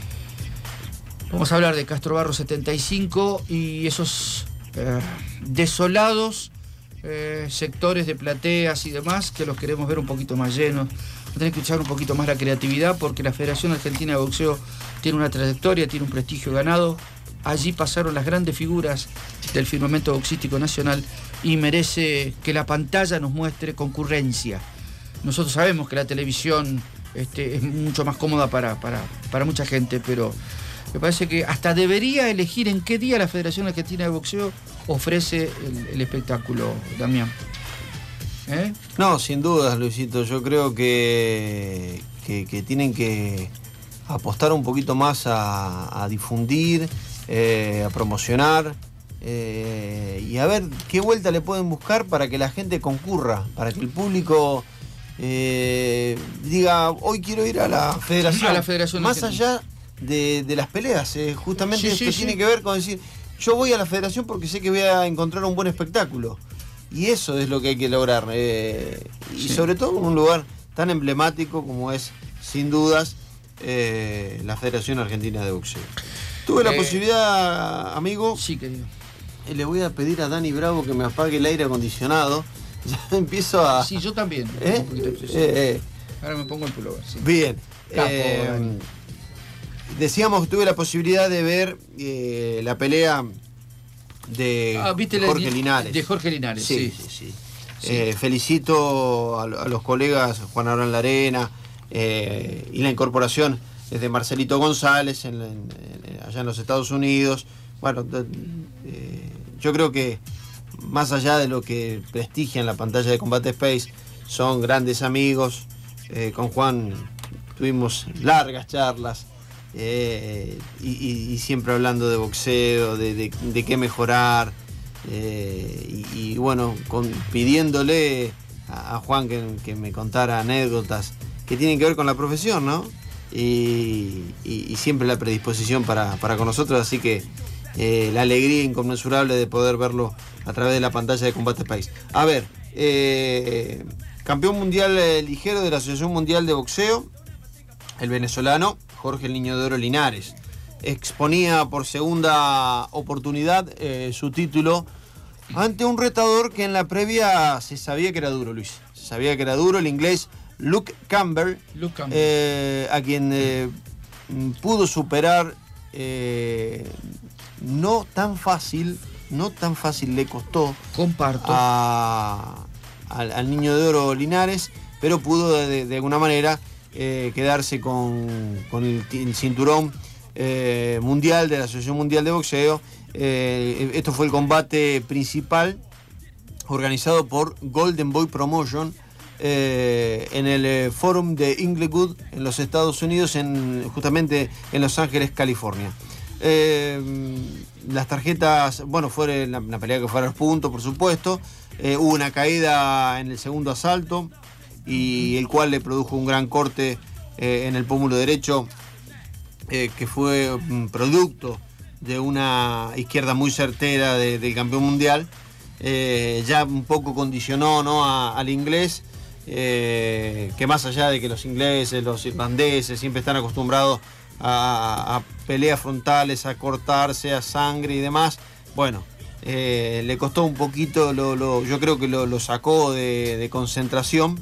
S4: Vamos a hablar de Castro Barros setenta y cinco y esos eh, desolados eh, sectores de plateas y demás, que los queremos ver un poquito más llenos. Va a tener que echar un poquito más la creatividad, porque la Federación Argentina de Boxeo tiene una trayectoria, tiene un prestigio ganado. Allí pasaron las grandes figuras del firmamento boxístico nacional, y merece que la pantalla nos muestre concurrencia. Nosotros sabemos que la televisión este, es mucho más cómoda para, para, para mucha gente, pero Me parece que hasta debería elegir en qué día la Federación Argentina de Boxeo ofrece el, el espectáculo, Damián. ¿Eh?
S5: No, sin dudas, Luisito. Yo creo que, que, que tienen que apostar un poquito más a, a difundir, eh, a promocionar eh, y a ver qué vuelta le pueden buscar para que la gente concurra, para que el público eh, diga, hoy quiero ir a la federación.
S4: A la federación
S5: más
S4: Argentina.
S5: allá de, de las peleas. Eh, justamente
S4: Sí,
S5: esto
S4: sí, sí.
S5: tiene que ver con decir, yo voy a la federación porque sé que voy a encontrar un buen espectáculo. Y eso es lo que hay que lograr. Eh, y
S4: Sí.
S5: sobre todo en un lugar tan emblemático como es, sin dudas, eh, la Federación Argentina de Boxeo. Tuve la
S4: Eh,
S5: posibilidad, amigo,
S4: Sí, querido.
S5: eh, le voy a pedir a Dani Bravo que me apague el aire acondicionado. Ya empiezo a...
S4: Sí, yo también.
S5: ¿Eh?
S4: Un poquito de presión.
S5: Eh, eh,
S4: Ahora me pongo el pullover. Sí.
S5: bien.
S4: Capo,
S5: Eh,
S4: Dani.
S5: decíamos que tuve la posibilidad de ver eh, la pelea de
S4: Ah, ¿viste la-
S5: Jorge Linares.
S4: De Jorge Linares, sí.
S5: Sí, sí, sí.
S4: Sí.
S5: Eh, felicito a, a los colegas Juan Abraham Larena eh, y la incorporación de Marcelito González en, en- en- allá en los Estados Unidos. Bueno, de- eh, yo creo que más allá de lo que prestigian la pantalla de Combate Space, son grandes amigos. Eh, con Juan tuvimos largas charlas. Eh, y, y- y siempre hablando de boxeo, de, de- de qué mejorar, eh, y, y bueno, con- pidiéndole a, a Juan que, que me contara anécdotas que tienen que ver con la profesión, ¿no? Y, y- y siempre la predisposición para, para con nosotros, así que eh, la alegría inconmensurable de poder verlo a través de la pantalla de Combate País. A ver, eh, campeón mundial eh, ligero de la Asociación Mundial de Boxeo, el venezolano Jorge el Niño de Oro Linares. Exponía por segunda oportunidad eh, su título ante un retador que en la previa se sabía que era duro, Luis. Se sabía que era duro, el inglés Luke Campbell,
S4: Luke Campbell.
S5: eh, a quien eh, pudo superar eh, no tan fácil, no tan fácil le costó
S4: Comparto.
S5: a- al, al Niño de Oro Linares, pero pudo de, de alguna manera eh, quedarse con, con el, el cinturón eh, mundial de la Asociación Mundial de Boxeo. Eh, esto fue el combate principal organizado por Golden Boy Promotion eh, en el eh, Forum de Inglewood en los Estados Unidos, en, justamente en Los Ángeles, California. Eh, las tarjetas, bueno, fue una, una pelea que fue a los puntos, por supuesto. Eh, hubo una caída en el segundo asalto, y el cual le produjo un gran corte eh, en el pómulo derecho, eh, que fue un producto de una izquierda muy certera de- del campeón mundial. Eh, ya un poco condicionó, ¿no?, a- al inglés, eh, que más allá de que los ingleses, los irlandeses siempre están acostumbrados a, a peleas frontales, a cortarse, a sangre y demás, bueno, eh, le costó un poquito, lo, lo- yo creo que lo, lo sacó de, de concentración,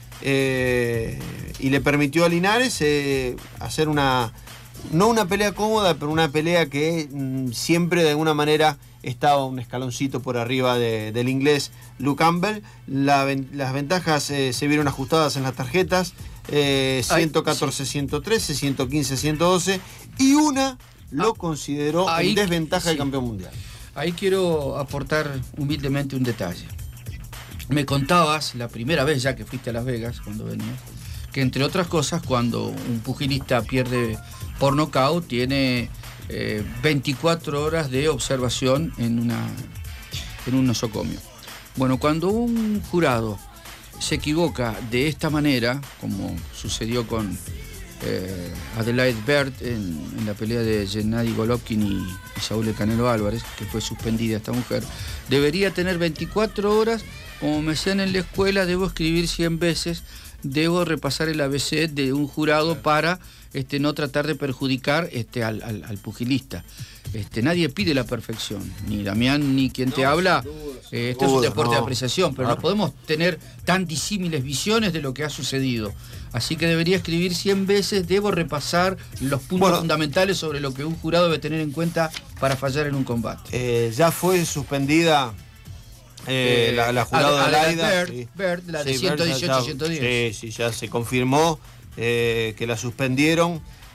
S5: eh, y le permitió a Linares eh, hacer una, no una pelea cómoda, pero una pelea que mm, siempre de alguna manera estaba un escaloncito por arriba de- del inglés Luke Campbell. La ven- las ventajas eh, se vieron ajustadas en las tarjetas, eh,
S4: Ay,
S5: ciento catorce, ciento trece, ciento quince, ciento doce, y una lo
S4: Ah,
S5: consideró
S4: ahí-
S5: en desventaja del
S4: sí.
S5: campeón mundial.
S4: Ahí quiero aportar humildemente un detalle. Me contabas la primera vez ya que fuiste a Las Vegas, cuando venías, que entre otras cosas, cuando un pugilista pierde por nocaut, tiene eh, veinticuatro horas de observación en, una, en un nosocomio. Bueno, cuando un jurado se equivoca de esta manera, como sucedió con eh, Adelaide Byrd en, en la pelea de Gennady Golovkin y, y Saúl El Canelo Álvarez, que fue suspendida esta mujer, debería tener veinticuatro horas. Como me decían en la escuela, debo escribir cien veces, debo repasar el A B C de un jurado para este, no tratar de perjudicar este, al, al- al pugilista. Este, nadie pide la perfección, ni Damián ni quien te habla. Eh, esto es un
S5: duda,
S4: deporte
S5: no.
S4: de apreciación, pero no
S5: Claro.
S4: podemos tener tan disímiles visiones de lo que ha sucedido. Así que debería escribir cien veces, debo repasar los puntos
S5: Bueno.
S4: fundamentales sobre lo que un jurado debe tener en cuenta para fallar en un combate.
S5: Eh, ya fue suspendida eh,
S4: Eh,
S5: la, la jurada
S4: Adela-
S5: Adelaida,
S4: Adela
S5: sí.
S4: Byrd, la de
S5: Sí,
S4: ciento dieciocho,
S5: Byrd ya-
S4: ciento diez.
S5: Sí, sí, ya se confirmó eh, que la suspendieron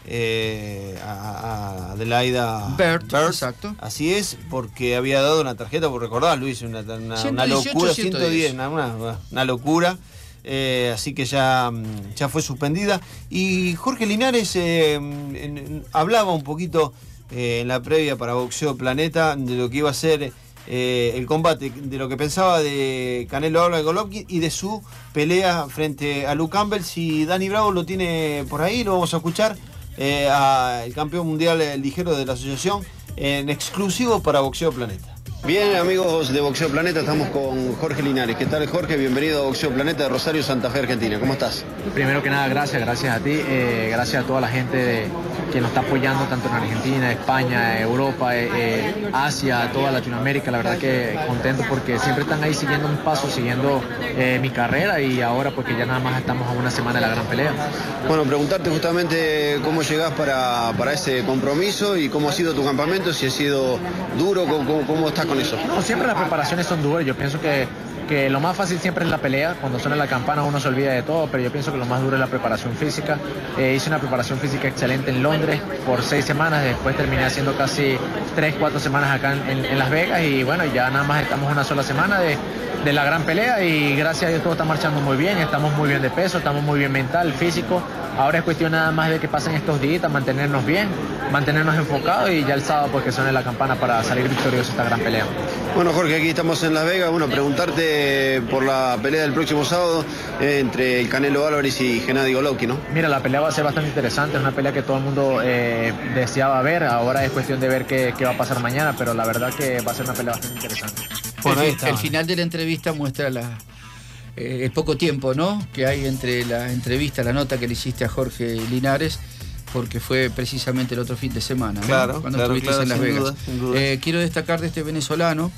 S5: eh, a, a Adelaida
S4: Bert,
S5: Bert,
S4: exacto.
S5: Así es, porque había dado una tarjeta, por recordar, Luis, una, una, una locura, ciento diez, una, una, una locura. Eh, así que ya, ya fue suspendida. Y Jorge Linares eh, en, en, hablaba un poquito eh, en la previa para Boxeo Planeta de lo que iba a ser eh, el combate, de lo que pensaba de Canelo Álvarez Golovkin y de su pelea frente a Luke Campbell. Si Dani Bravo lo tiene por ahí, lo vamos a escuchar eh, al campeón mundial ligero de la asociación en exclusivo para Boxeo Planeta. Bien, amigos de Boxeo Planeta, estamos con Jorge Linares. ¿Qué tal, Jorge? Bienvenido a Boxeo Planeta de Rosario, Santa Fe, Argentina. ¿Cómo estás?
S7: Primero que nada, gracias, gracias a ti, eh, gracias a toda la gente de, que nos está apoyando tanto en Argentina, España, Europa, eh, Asia, toda Latinoamérica. La verdad que contento porque siempre están ahí siguiendo mis pasos, siguiendo eh, mi carrera y ahora porque ya nada más estamos a una semana de la gran pelea.
S5: Bueno, preguntarte justamente cómo llegás para, para ese compromiso y cómo ha sido tu campamento, si ha sido duro, cómo, cómo estás con eso.
S7: No, siempre las preparaciones son duras. Yo pienso que, que lo más fácil siempre es la pelea. Cuando suena la campana uno se olvida de todo, pero yo pienso que lo más duro es la preparación física. Eh, hice una preparación física excelente en Londres por seis semanas, después terminé haciendo casi tres, cuatro semanas acá en, en Las Vegas y bueno, ya nada más estamos una sola semana de, de la gran pelea y gracias a Dios todo está marchando muy bien, estamos muy bien de peso, estamos muy bien mental, físico. Ahora es cuestión nada más de que pasen estos días, mantenernos bien, mantenernos enfocados y ya el sábado pues que suene la campana para salir victorioso esta gran pelea.
S5: Bueno, Jorge, aquí estamos en Las Vegas. Bueno, preguntarte por la pelea del próximo sábado eh, entre el Canelo Álvarez y Gennady Golovkin, ¿no?
S7: Mira, la pelea va a ser bastante interesante, es una pelea que todo el mundo eh, deseaba ver. Ahora es cuestión de ver qué, qué va a pasar mañana, pero la verdad que va a ser una pelea bastante interesante.
S4: Bueno, el, el final de la entrevista muestra la... Eh, el poco tiempo, ¿no?, que hay entre la entrevista, la nota que le hiciste a Jorge Linares, porque fue precisamente el otro fin de semana, ¿no?
S5: Claro,
S4: cuando
S5: claro,
S4: estuviste
S5: claro,
S4: en Las
S5: sin
S4: Vegas.
S5: duda, sin duda.
S4: Eh, quiero destacar de este venezolano,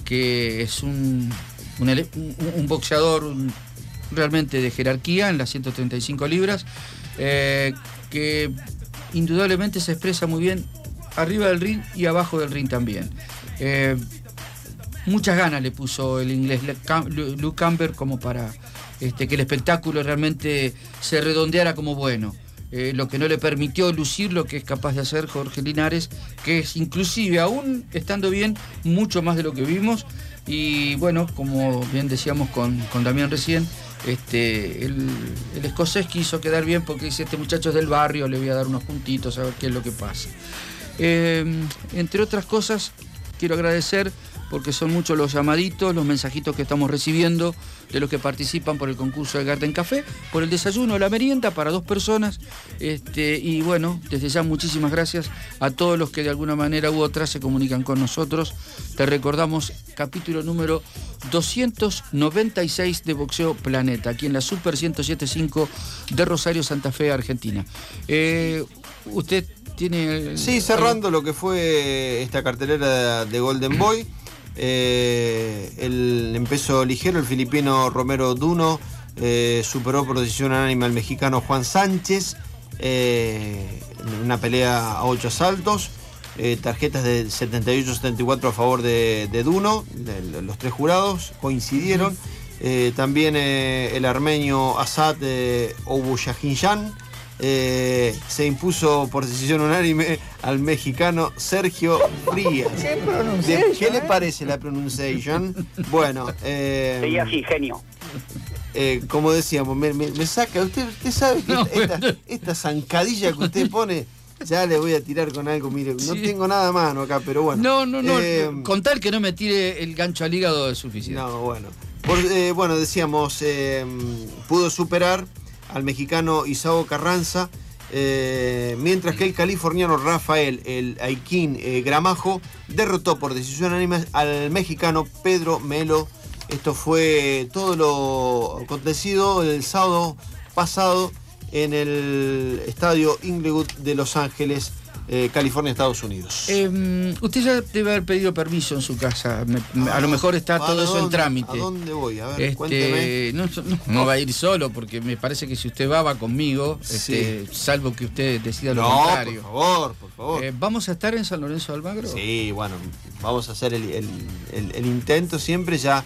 S4: que es un, un, un, un boxeador un, realmente de jerarquía en las ciento treinta y cinco libras, eh, que indudablemente se expresa muy bien arriba del ring y abajo del ring también. Eh, Muchas ganas le puso el inglés Luke Campbell como para este, que el espectáculo realmente se redondeara como bueno. Eh, lo que no le permitió lucir lo que es capaz de hacer Jorge Linares, que es inclusive, aún estando bien, mucho más de lo que vimos. Y bueno, como bien decíamos con, con Damián recién, este, el, el escocés quiso quedar bien porque dice, este muchacho es del barrio, le voy a dar unos puntitos a ver qué es lo que pasa. Eh, entre otras cosas, quiero agradecer porque son muchos los llamaditos, los mensajitos que estamos recibiendo de los que participan por el concurso de Garden Café, por el desayuno, la merienda para dos personas. Este, y bueno, desde ya muchísimas gracias a todos los que de alguna manera u otra se comunican con nosotros. Te recordamos, capítulo número doscientos noventa y seis de Boxeo Planeta, aquí en la Super ciento siete punto cinco de Rosario, Santa Fe, Argentina. Eh, usted tiene...
S5: Sí, cerrando lo que fue esta cartelera de Golden Boy. Eh, el en peso ligero, el filipino Romero Duno eh, superó por decisión unánime al mexicano Juan Sánchez eh, en una pelea a ocho asaltos. Eh, tarjetas de setenta y ocho a setenta y cuatro a favor de, de Duno. De, los tres jurados coincidieron. Eh, también eh, el armenio Asad eh, Obuyajinyan Eh, se impuso por decisión unánime al mexicano Sergio Frías.
S8: ¿Qué pronunciación?
S5: ¿Qué le parece la pronunciación? Bueno, eh,
S8: sí, así, genio.
S5: Eh, como decíamos, me, me, me saca. Usted, usted sabe que
S4: No,
S5: esta,
S4: bueno.
S5: esta, esta zancadilla que usted pone, ya le voy a tirar con algo. Mire, no
S4: Sí.
S5: tengo nada a mano acá, pero bueno.
S4: No, no, no,
S5: Eh,
S4: con tal que no me tire el gancho al hígado es suficiente.
S5: No, bueno. Por, eh, bueno, decíamos, eh, pudo superar al mexicano Isao Carranza, eh, mientras que el californiano Rafael, el Aikin eh, Gramajo, derrotó por decisión unánime al mexicano Pedro Melo. Esto fue todo lo acontecido el sábado pasado en el estadio Inglewood de Los Ángeles, eh, California, Estados Unidos.
S4: Eh, usted ya debe haber pedido permiso en su casa. Me- me- a lo mejor está todo
S5: ¿A
S4: eso en
S5: dónde-
S4: trámite.
S5: ¿A dónde voy? A ver, cuénteme.
S4: Este, no, no, no va a ir solo, porque me parece que si usted va, va conmigo,
S5: Sí.
S4: este, salvo que usted decida lo
S5: No,
S4: contrario.
S5: por favor, por favor.
S4: Eh, ¿Vamos a estar en San Lorenzo de Almagro?
S5: Sí, bueno, vamos a hacer el, el- el- el intento siempre ya.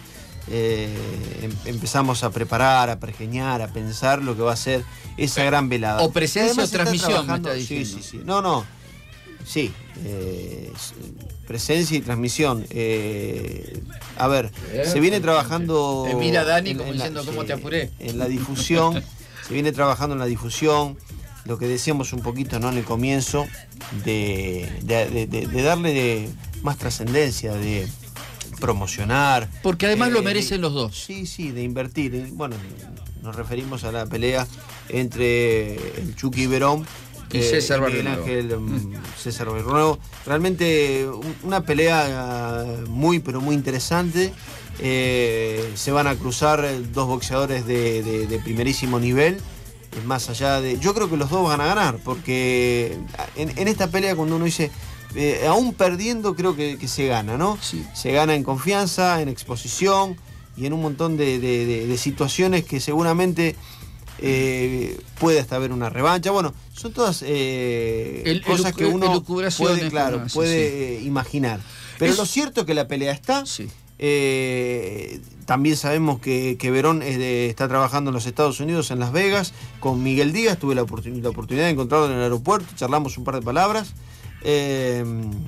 S5: eh, em, empezamos a preparar, a pergeñar, a pensar lo que va a ser esa gran velada.
S4: O presencia o transmisión, me está
S5: sí,
S4: diciendo.
S5: sí, sí. No, no. Sí, eh, presencia y transmisión. Eh, a ver, eh, se viene trabajando...
S4: Te mira Dani
S5: en,
S4: como
S5: en
S4: diciendo
S5: la,
S4: cómo
S5: sí,
S4: te apuré.
S5: En la difusión, se viene trabajando en la difusión, lo que decíamos un poquito, ¿no?, en el comienzo, de, de, de, de, de darle de más trascendencia, de promocionar.
S4: Porque además
S5: eh,
S4: lo merecen
S5: de,
S4: los dos.
S5: Sí, sí, de invertir. Bueno, nos referimos a la pelea entre el Chucky y Verón.
S4: Y César
S5: eh, Miguel Ángel, mm. César Barrionuevo. Realmente una pelea muy, pero muy interesante. Eh, se van a cruzar dos boxeadores de, de, de primerísimo nivel. Más allá de... Yo creo que los dos van a ganar, porque en, en esta pelea, cuando uno dice, eh, aún perdiendo, creo que, que se gana, ¿no?
S4: Sí.
S5: Se gana en confianza, en exposición y en un montón de, de, de, de situaciones que seguramente... Eh, puede hasta haber una revancha. Bueno, son todas eh,
S4: el,
S5: cosas
S4: el,
S5: que uno puede, claro,
S4: no, sí,
S5: puede sí. imaginar. Pero es... lo cierto es que la pelea está.
S4: Sí.
S5: Eh, también sabemos que, que Verón es de, está trabajando en los Estados Unidos, en Las Vegas, con Miguel Díaz. Tuve la, oportun la oportunidad de encontrarlo en el aeropuerto, charlamos un par de palabras. Eh,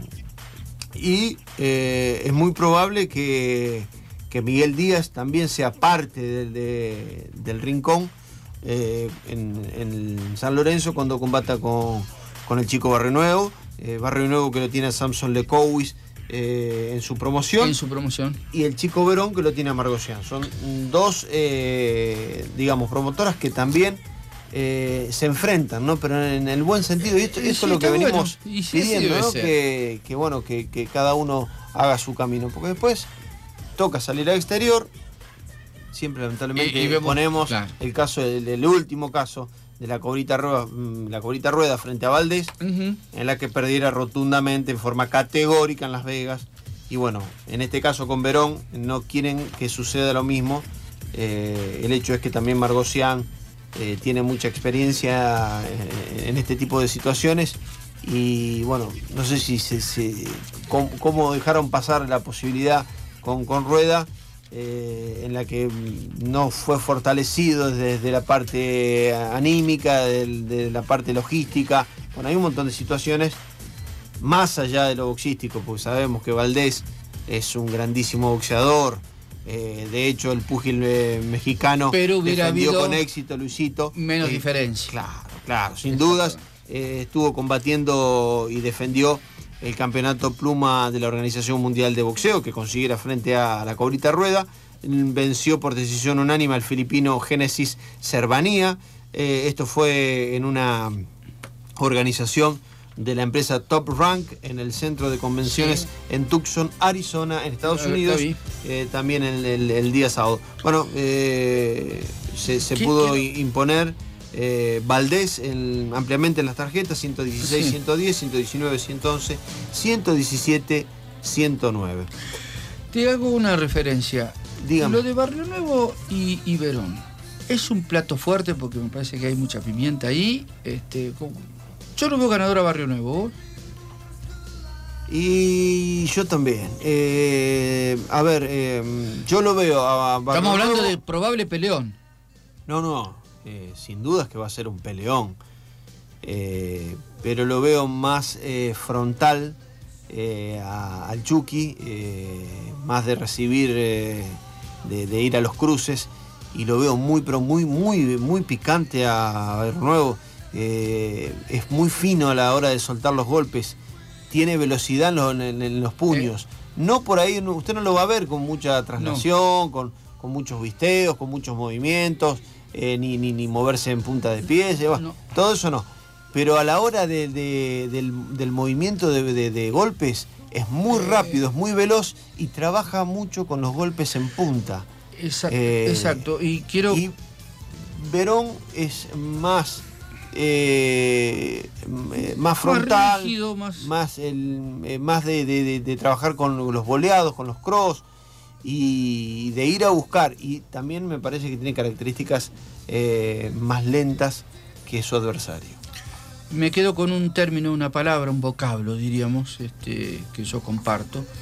S5: y eh, es muy probable que, que Miguel Díaz también sea parte de, de, del rincón. Eh, en, en San Lorenzo cuando combata con, con el chico Barrionuevo, eh, Barrionuevo que lo tiene a Samson Lecowis eh, en su promoción.
S4: En su promoción.
S5: Y el chico Verón que lo tiene a Margocián. Son dos, eh, digamos, promotoras que también eh, se enfrentan, ¿no? Pero en el buen sentido. Y esto, esto sí, es lo que venimos bueno. sí, pidiendo, ¿no? Que, que bueno, que, que cada uno haga su camino. Porque después toca salir al exterior. Siempre lamentablemente y, y vemos, ponemos claro. el caso del, el último caso de la Cobrita Rueda, la Cobrita Rueda frente a Valdés, uh-huh. en la que perdiera rotundamente en forma categórica en Las Vegas. Y bueno, en este caso con Verón no quieren que suceda lo mismo. Eh, el hecho es que también Margocián eh, tiene mucha experiencia en, en este tipo de situaciones. Y bueno, no sé si se, se cómo, cómo dejaron pasar la posibilidad con, con Rueda. Eh, en la que no fue fortalecido desde la parte anímica, de, de la parte logística. Bueno, hay un montón de situaciones más allá de lo boxístico, porque sabemos que Valdés es un grandísimo boxeador. Eh, de hecho, el púgil eh, mexicano
S4: pero
S5: defendió con éxito, Luisito.
S4: Menos
S5: eh,
S4: diferencia.
S5: Claro, claro, sin dudas. Eh, estuvo combatiendo y defendió el campeonato pluma de la Organización Mundial de Boxeo, que consiguiera frente a la Cobrita Rueda. Venció por decisión unánime al filipino Génesis Cervanía. Eh, esto fue en una organización de la empresa Top Rank en el centro de convenciones sí. en Tucson, Arizona, en Estados claro, Unidos, eh, también el, el, el día sábado. Bueno, eh, se, se pudo ¿Qué? imponer Eh, Valdés el, ampliamente en las tarjetas, ciento dieciséis, sí. ciento diez, ciento diecinueve, ciento once, ciento diecisiete, ciento nueve.
S4: Te hago una referencia.
S5: Dígame.
S4: Lo de Barrionuevo y, y Verón es un plato fuerte porque me parece que hay mucha pimienta ahí. Este, yo no veo ganador a Barrionuevo.
S5: Y yo también. Eh, a ver, eh, yo lo veo a Barrionuevo.
S4: Estamos hablando de probable peleón.
S5: No, no. Eh, sin dudas que va a ser un peleón, eh, pero lo veo más eh, frontal eh, a, al Chucky, eh, más de recibir, eh, de, de ir a los cruces, y lo veo muy, pero muy, muy, muy picante a Barrionuevo. Eh, es muy fino a la hora de soltar los golpes, tiene velocidad en los, en, en los puños. Eh. No por ahí, usted no lo va a ver con mucha traslación, no. con, con muchos visteos, con muchos movimientos. Eh, ni, ni, ni moverse en punta de pies, eh, no. todo eso no. Pero a la hora de, de, del, del movimiento de, de, de golpes es muy eh, rápido, es muy veloz y trabaja mucho con los golpes en punta.
S4: Exacto, eh, exacto. Y quiero...
S5: Y Verón es más, eh, más frontal,
S4: más, rígido, más...
S5: más, el, eh, más de, de, de, de trabajar con los boleados, con los cross. Y de ir a buscar, y también me parece que tiene características eh, más lentas que su adversario.
S4: Me quedo con un término, una palabra, un vocablo, diríamos, este, que yo comparto,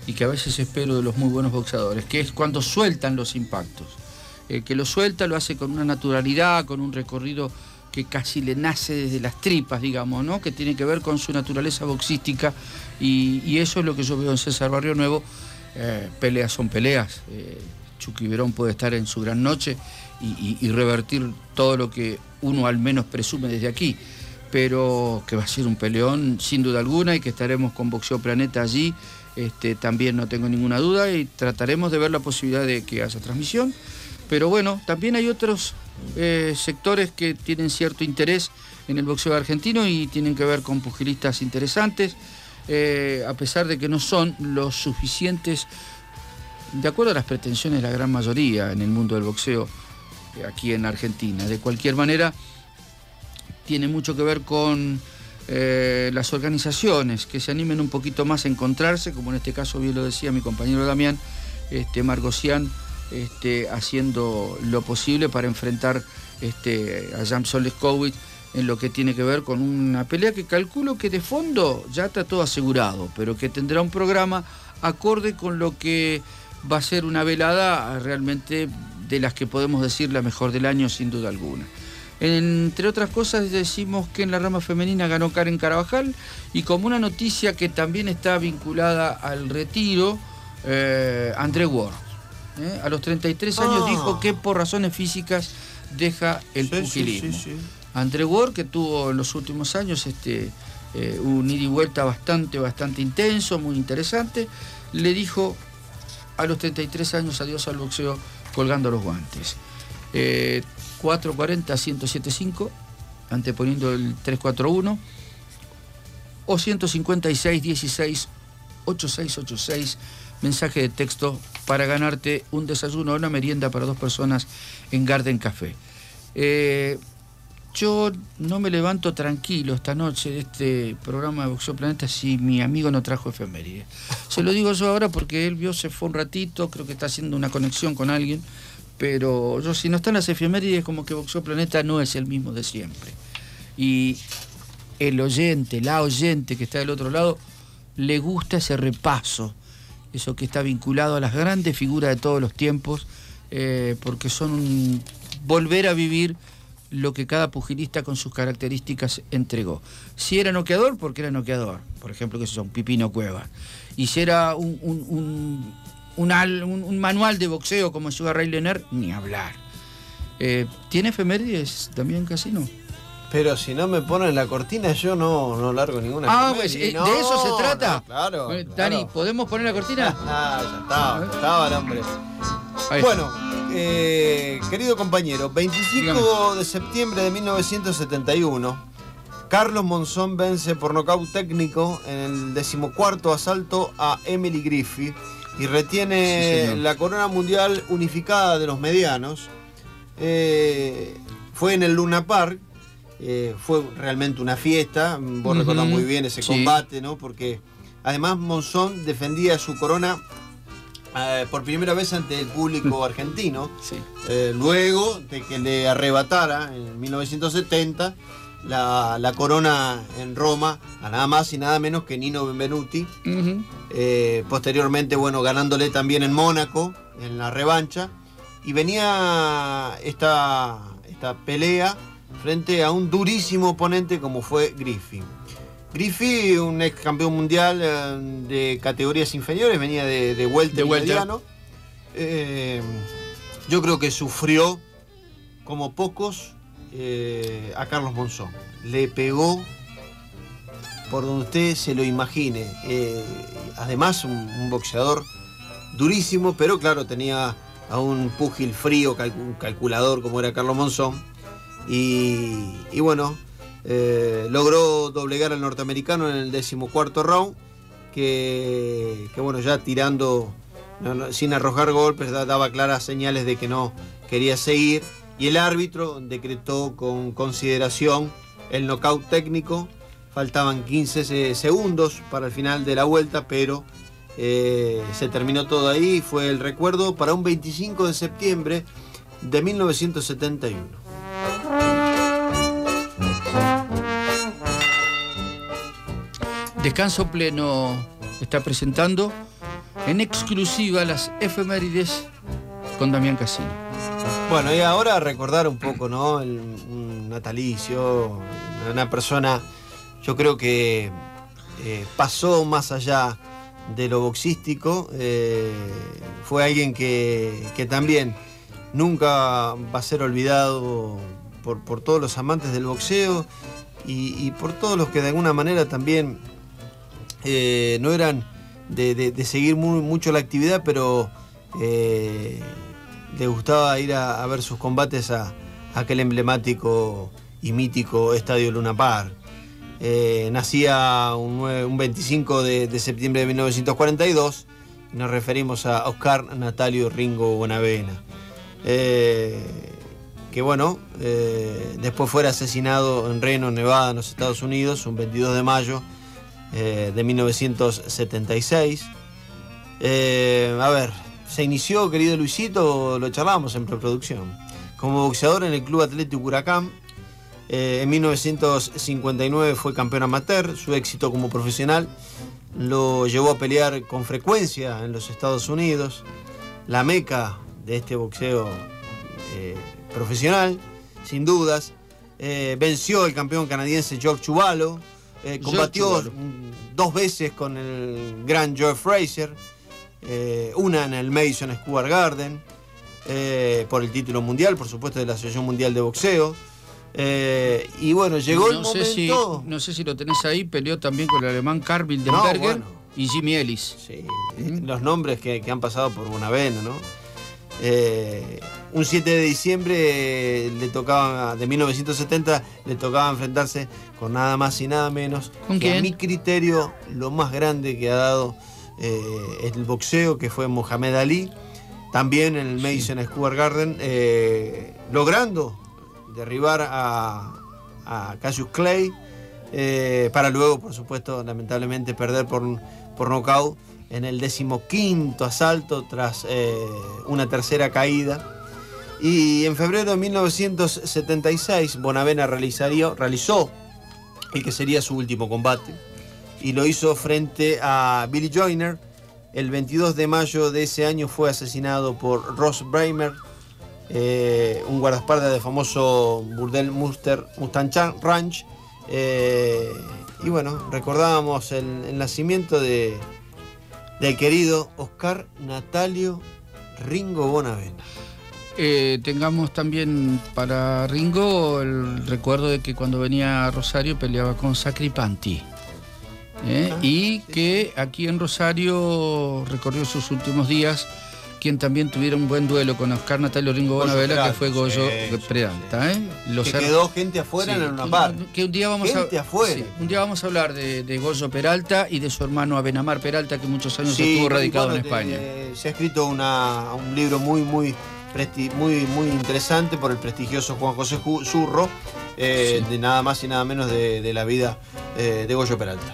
S4: y que a veces espero de los muy buenos boxeadores, que es cuando sueltan los impactos. El que lo suelta lo hace con una naturalidad, con un recorrido que casi le nace desde las tripas, digamos, ¿no? Que tiene que ver con su naturaleza boxística, y, y eso es lo que yo veo en César Barrionuevo. Eh, peleas son peleas. Eh, Chucky Verón puede estar en su gran noche y, y, y revertir todo lo que uno al menos presume desde aquí, pero que va a ser un peleón sin duda alguna, y que estaremos con Boxeo Planeta allí, este, también no tengo ninguna duda, y trataremos de ver la posibilidad de que haya transmisión. Pero bueno, también hay otros eh, sectores que tienen cierto interés en el boxeo argentino y tienen que ver con pugilistas interesantes, eh, a pesar de que no son los suficientes, de acuerdo a las pretensiones de la gran mayoría en el mundo del boxeo eh, aquí en Argentina. De cualquier manera, tiene mucho que ver con eh, las organizaciones que se animen un poquito más a encontrarse, como en este caso bien lo decía mi compañero Damián, este, Margosian, Este, haciendo lo posible para enfrentar este, a Jamson Leskowitz en lo que tiene que ver con una pelea que calculo que de fondo ya está todo asegurado, pero que tendrá un programa acorde con lo que va a ser una velada realmente de las que podemos decir la mejor del año sin duda alguna. Entre otras cosas, decimos que en la rama femenina ganó Karen Carabajal, y como una noticia que también está vinculada al retiro, eh, André Ward. ¿Eh? A los treinta y tres años ah. dijo que por razones físicas deja el sí, pugilismo. Sí, sí, sí. André Ward, que tuvo en los últimos años este, eh, un ida y vuelta bastante, bastante intenso, muy interesante, le dijo a los treinta y tres años adiós al boxeo colgando los guantes. Eh, cuatro cuarenta, ciento siete cinco, anteponiendo el tres cuatro uno, o ciento cincuenta y seis, dieciséis, ochenta y seis ochenta y seis, mensaje de texto para ganarte un desayuno o una merienda para dos personas en Garden Café. Eh, yo no me levanto tranquilo esta noche de este programa de Boxeo Planeta si mi amigo no trajo efemérides. Se lo digo yo ahora porque él vio, se fue un ratito, creo que está haciendo una conexión con alguien, pero yo, si no están las efemérides, como que Boxeo Planeta no es el mismo de siempre. Y el oyente, la oyente que está del otro lado, le gusta ese repaso, eso que está vinculado a las grandes figuras de todos los tiempos, eh, porque son un volver a vivir lo que cada pugilista con sus características entregó. Si era noqueador, porque era noqueador, por ejemplo, que son Pipino Cueva. Y si era un, un, un, un, un, un manual de boxeo como Sugar Ray Leonard, ni hablar. Eh, ¿Tiene efemérides también, Casino?
S5: Pero si no me ponen la cortina, yo no, no largo ninguna.
S4: Ah, pues, eh,
S5: no,
S4: ¿de eso se trata?
S5: No, claro,
S4: bueno,
S5: claro.
S4: Dani, ¿podemos poner la cortina?
S5: Ah, ya estaba, ya estaba el hombre.
S4: Ahí.
S5: Bueno, eh, querido compañero, veinticinco Dígame. de septiembre de mil novecientos setenta y uno, Carlos Monzón vence por nocaut técnico en el decimocuarto asalto a Emily Griffith y retiene sí, la corona mundial unificada de los medianos. Eh, fue en el Luna Park. Eh, fue realmente una fiesta, vos uh-huh. recordás muy bien ese sí. combate, ¿no? Porque además Monzón defendía su corona eh, por primera vez ante el público argentino, sí. eh, luego de que le arrebatara en mil novecientos setenta la, la corona en Roma a nada más y nada menos que Nino Benvenuti, uh-huh. eh, posteriormente, bueno, ganándole también en Mónaco en la revancha, y venía esta, esta pelea frente a un durísimo oponente como fue Griffith. Griffith, un ex campeón mundial eh, de categorías inferiores, venía de, de welter y mediano. Eh, yo creo que sufrió como pocos eh, a Carlos Monzón. Le pegó por donde usted se lo imagine. Eh, además, un, un boxeador durísimo, pero claro, tenía a un púgil frío, calcul- calculador como era Carlos Monzón. Y, y bueno, eh, logró doblegar al norteamericano en el decimocuarto round, que, que bueno, ya tirando, no, no, sin arrojar golpes, daba claras señales de que no quería seguir, y el árbitro decretó con consideración el nocaut técnico. Faltaban quince segundos para el final de la vuelta, pero eh, se terminó todo ahí. Fue el recuerdo para un veinticinco de septiembre de mil novecientos setenta y uno.
S4: Descanso Pleno está presentando en exclusiva las efemérides con Damián Casino.
S5: Bueno, y ahora recordar un poco, ¿no? El, un natalicio, una persona, yo creo que eh, pasó más allá de lo boxístico, eh, fue alguien que, que también nunca va a ser olvidado por, por todos los amantes del boxeo y, y por todos los que de alguna manera también eh, no eran de, de, de seguir muy, mucho la actividad, pero eh, le gustaba ir a, a ver sus combates a, a aquel emblemático y mítico Estadio Luna Park. Eh, nacía un, un veinticinco de, de septiembre de mil novecientos cuarenta y dos y nos referimos a Oscar Natalio Ringo Bonavena, eh, que bueno, eh, después fuera asesinado en Reno, Nevada, en los Estados Unidos, un veintidós de mayo eh, de mil novecientos setenta y seis. Eh, a ver, se inició, querido Luisito, lo charlábamos en preproducción, como boxeador en el Club Atlético Huracán. Eh, en mil novecientos cincuenta y nueve fue campeón amateur. Su éxito como profesional lo llevó a pelear con frecuencia en los Estados Unidos, la meca de este boxeo eh, profesional, sin dudas. Eh, venció al campeón canadiense George Chuvalo, eh, combatió George Chuvalo. dos veces con el gran Joe Frazier, eh, una en el Madison Square Garden, eh, por el título mundial, por supuesto, de la Asociación Mundial de Boxeo. Eh, y bueno, llegó
S4: no
S5: el
S4: sé
S5: momento.
S4: Si, no sé si lo tenés ahí, peleó también con el alemán Karl Wildenberger no, bueno. y Jimmy Ellis.
S5: Sí, ¿Mm? Los nombres que, que han pasado por Bonavena, ¿no? Eh, un siete de diciembre eh, le tocaba, de mil novecientos setenta, le tocaba enfrentarse con nada más y nada menos
S4: ¿Con
S5: que
S4: quién?
S5: A mi criterio, lo más grande que ha dado eh, el boxeo, que fue Mohamed Ali, también en el Madison sí. Square Garden, eh, logrando derribar a, a Cassius Clay, eh, para luego, por supuesto, lamentablemente perder por, por nocaut en el decimoquinto asalto tras eh, una tercera caída. Y en febrero de mil novecientos setenta y seis Bonavena realizaría, realizó el que sería su último combate y lo hizo frente a Billy Joyner. El veintidós de mayo de ese año fue asesinado por Ross Bramer, Eh, un guardaespaldas del famoso burdel Muster, Mustang Ranch, eh, y bueno, recordábamos el, el nacimiento de del querido Oscar Natalio Ringo Bonavena.
S4: Eh, tengamos también para Ringo el recuerdo de que cuando venía a Rosario peleaba con Sacripanti, ¿eh? ah, y sí, que sí. aquí en Rosario recorrió sus últimos días quien también tuviera un buen duelo con Oscar Natalio Ringo Bonavena, que fue Goyo sí, Peralta. ¿eh?
S5: Los que her... quedó gente afuera sí, en una par.
S4: Que un día vamos
S5: gente
S4: a...
S5: afuera.
S4: Sí, un día vamos a hablar de, de Goyo Peralta y de su hermano Abenamar Peralta, que muchos años sí, estuvo radicado bueno, en España.
S5: Eh, se ha escrito una, un libro muy, muy, presti... muy, muy interesante por el prestigioso Juan José Zurro, eh, sí. de nada más y nada menos de, de la vida eh, de Goyo Peralta.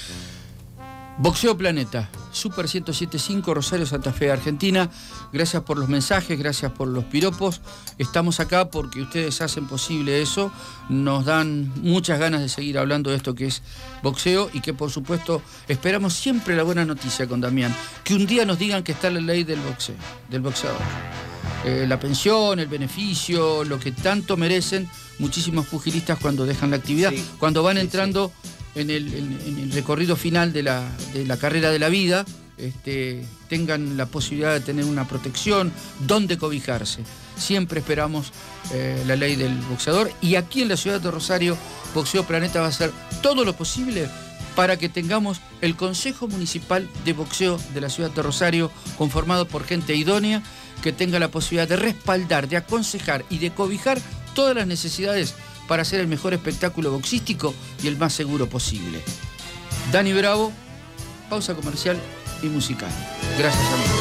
S4: Boxeo Planeta, Super ciento siete punto cinco, Rosario, Santa Fe, Argentina. Gracias por los mensajes, gracias por los piropos. Estamos acá porque ustedes hacen posible eso. Nos dan muchas ganas de seguir hablando de esto que es boxeo y que por supuesto esperamos siempre la buena noticia con Damián. Que un día nos digan que está la ley del boxeo, del boxeador. Eh, la pensión, el beneficio, lo que tanto merecen muchísimos pugilistas cuando dejan la actividad, sí, cuando van entrando... Sí, sí. En el, en, en el recorrido final de la, de la carrera de la vida, este, tengan la posibilidad de tener una protección, donde cobijarse. Siempre esperamos eh, la ley del boxeador y aquí en la ciudad de Rosario, Boxeo Planeta va a hacer todo lo posible para que tengamos el Consejo Municipal de Boxeo de la ciudad de Rosario, conformado por gente idónea que tenga la posibilidad de respaldar, de aconsejar y de cobijar todas las necesidades para hacer el mejor espectáculo boxístico y el más seguro posible. Dani Bravo, pausa comercial y musical. Gracias, amigos.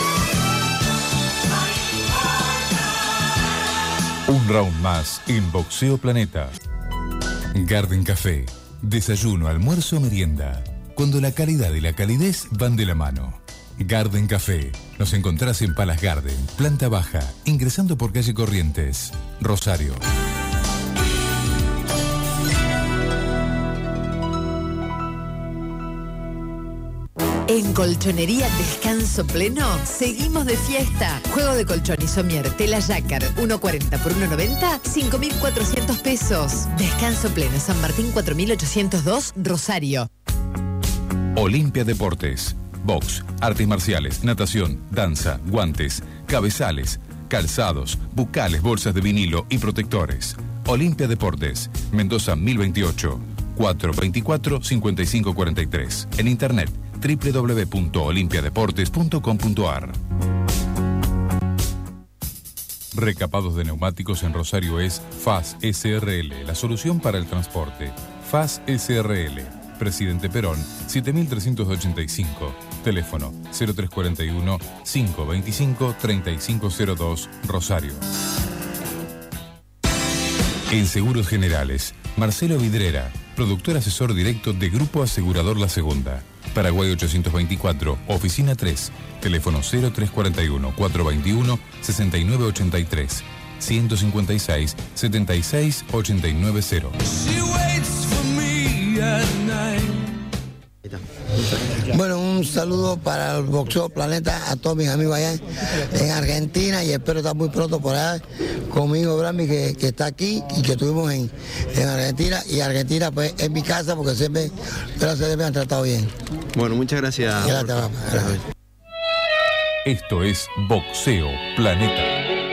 S2: Un round más en Boxeo Planeta. Garden Café. Desayuno, almuerzo, merienda. Cuando la calidad y la calidez van de la mano. Garden Café. Nos encontrás en Palace Garden, planta baja, ingresando por calle Corrientes, Rosario.
S1: En Colchonería Descanso Pleno, seguimos de fiesta. Juego de colchón y somier, tela Jacquard, uno cuarenta por uno noventa, cinco mil cuatrocientos pesos. Descanso Pleno, San Martín cuatro mil ochocientos dos, Rosario.
S2: Olimpia Deportes. Box, artes marciales, natación, danza, guantes, cabezales, calzados, bucales, bolsas de vinilo y protectores. Olimpia Deportes, Mendoza mil veintiocho, cuatrocientos veinticuatro, cincuenta y cinco cuarenta y tres. En internet doble u doble u doble u punto olimpia deportes punto com punto a r. Recapados de neumáticos en Rosario es F A S S R L, la solución para el transporte. F A S S R L, Presidente Perón, siete mil trescientos ochenta y cinco. Teléfono cero tres cuatro uno, cinco veinticinco, treinta y cinco cero dos, Rosario. En Seguros Generales, Marcelo Vidrera, productor asesor directo de Grupo Asegurador La Segunda. Paraguay ochocientos veinticuatro, Oficina tres, teléfono cero tres cuatro uno, cuatro veintiuno, sesenta y nueve ochenta y tres, ciento cincuenta y seis, setenta y seis, ochenta y nueve cero.
S8: Bueno, un saludo para el Boxeo Planeta, a todos mis amigos allá en Argentina, y espero estar muy pronto por allá conmigo, Brami, que, que está aquí y que estuvimos en, en Argentina, y Argentina pues es mi casa porque siempre, gracias a Dios, me han tratado bien.
S5: Bueno, muchas gracias.
S8: Gracias, papá. Gracias.
S2: Esto es Boxeo Planeta.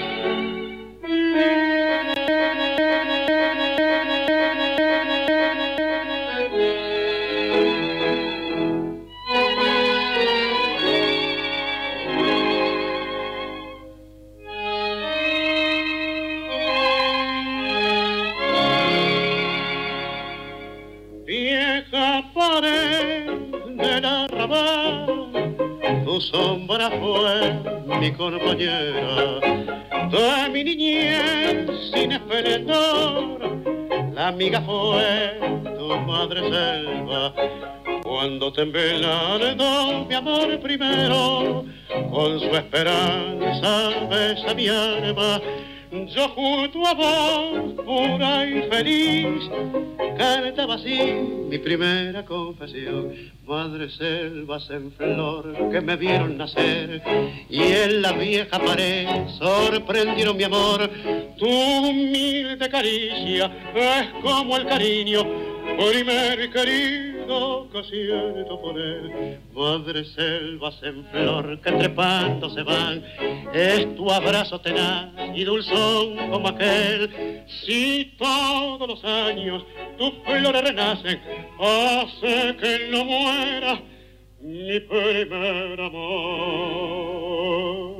S9: Sombra fue mi compañera de mi niñez sin esplendor. La amiga fue tu madre selva cuando te embelando mi amor primero. Con su esperanza besa mi alma. Yo junto a vos, pura y feliz, cantaba así mi primera confesión. Madre selvas en flor que me vieron nacer, y en la vieja pared sorprendieron mi amor. Tu humilde caricia es como el cariño, primer querido que siento por él. Madre selvas en flor que trepando se van, es tu abrazo tenaz y dulzón como aquel. Si todos los años tus flores renacen, hace que no muera mi primer amor.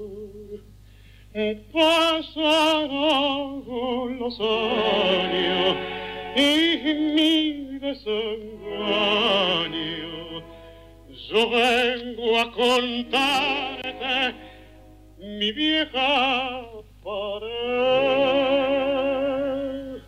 S9: Pasaron los años y mi desengaño, yo vengo a contarte mi vieja pared.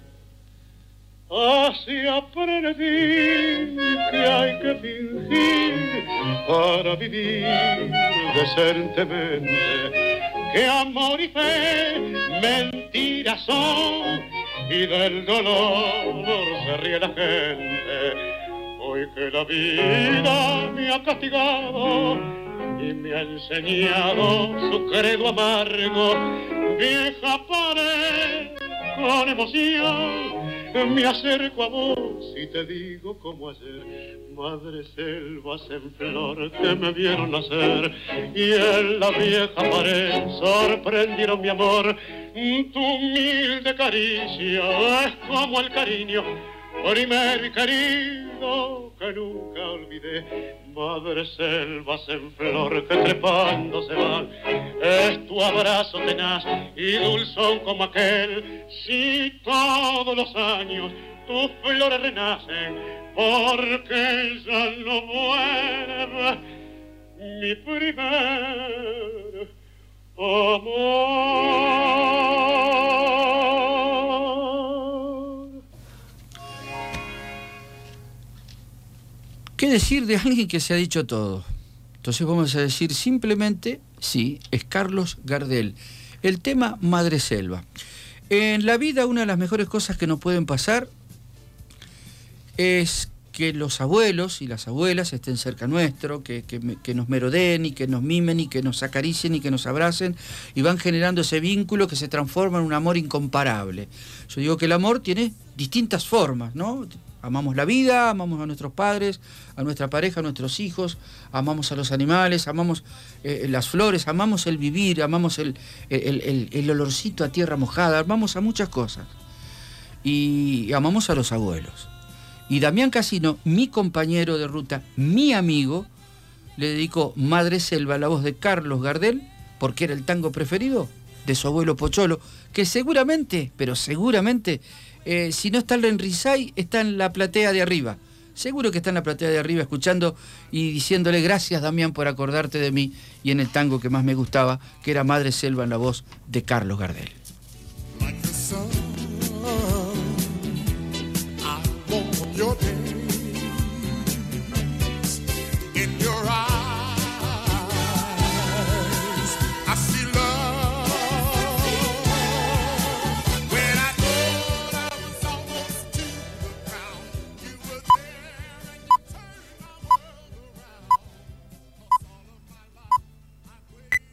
S9: Así aprendí que hay que fingir para vivir decentemente, que amor y fe mentiras son, y del dolor se ríe la gente. Hoy que la vida me ha castigado y me ha enseñado su credo amargo, vieja pared con emoción me acerco a vos y te digo como ayer, madre selvas en flor que me vieron nacer, y en la vieja pared sorprendieron mi amor. Tu humilde caricia es como el cariño, primer querido que nunca olvidé. Madre selvas en flor que trepando se van, es tu abrazo tenaz y dulzón como aquel. Si todos los años tus flores renacen, porque ya no vuelve mi primer amor.
S4: ¿Qué decir de alguien que se ha dicho todo? Entonces vamos a decir simplemente, sí, es Carlos Gardel. El tema Madre Selva. En la vida una de las mejores cosas que nos pueden pasar es que los abuelos y las abuelas estén cerca nuestro, que, que, que nos merodeen y que nos mimen y que nos acaricien y que nos abracen, y van generando ese vínculo que se transforma en un amor incomparable. Yo digo que el amor tiene distintas formas, ¿no? Amamos la vida, amamos a nuestros padres, a nuestra pareja, a nuestros hijos, amamos a los animales, amamos eh, las flores, amamos el vivir, amamos el, el, el, el olorcito a tierra mojada, amamos a muchas cosas. Y amamos a los abuelos. Y Damián Casino, mi compañero de ruta, mi amigo, le dedicó Madre Selva, la voz de Carlos Gardel, porque era el tango preferido de su abuelo Pocholo, que seguramente, pero seguramente, eh, si no está en Rizay, está en la platea de arriba. Seguro que está en la platea de arriba escuchando y diciéndole gracias, Damián, por acordarte de mí, y en el tango que más me gustaba, que era Madre Selva en la voz de Carlos Gardel.
S10: Your days in your eyes, I see love. When I thought I was almost to the ground, you were there and you turned my world around. 'Cause all of my life I waited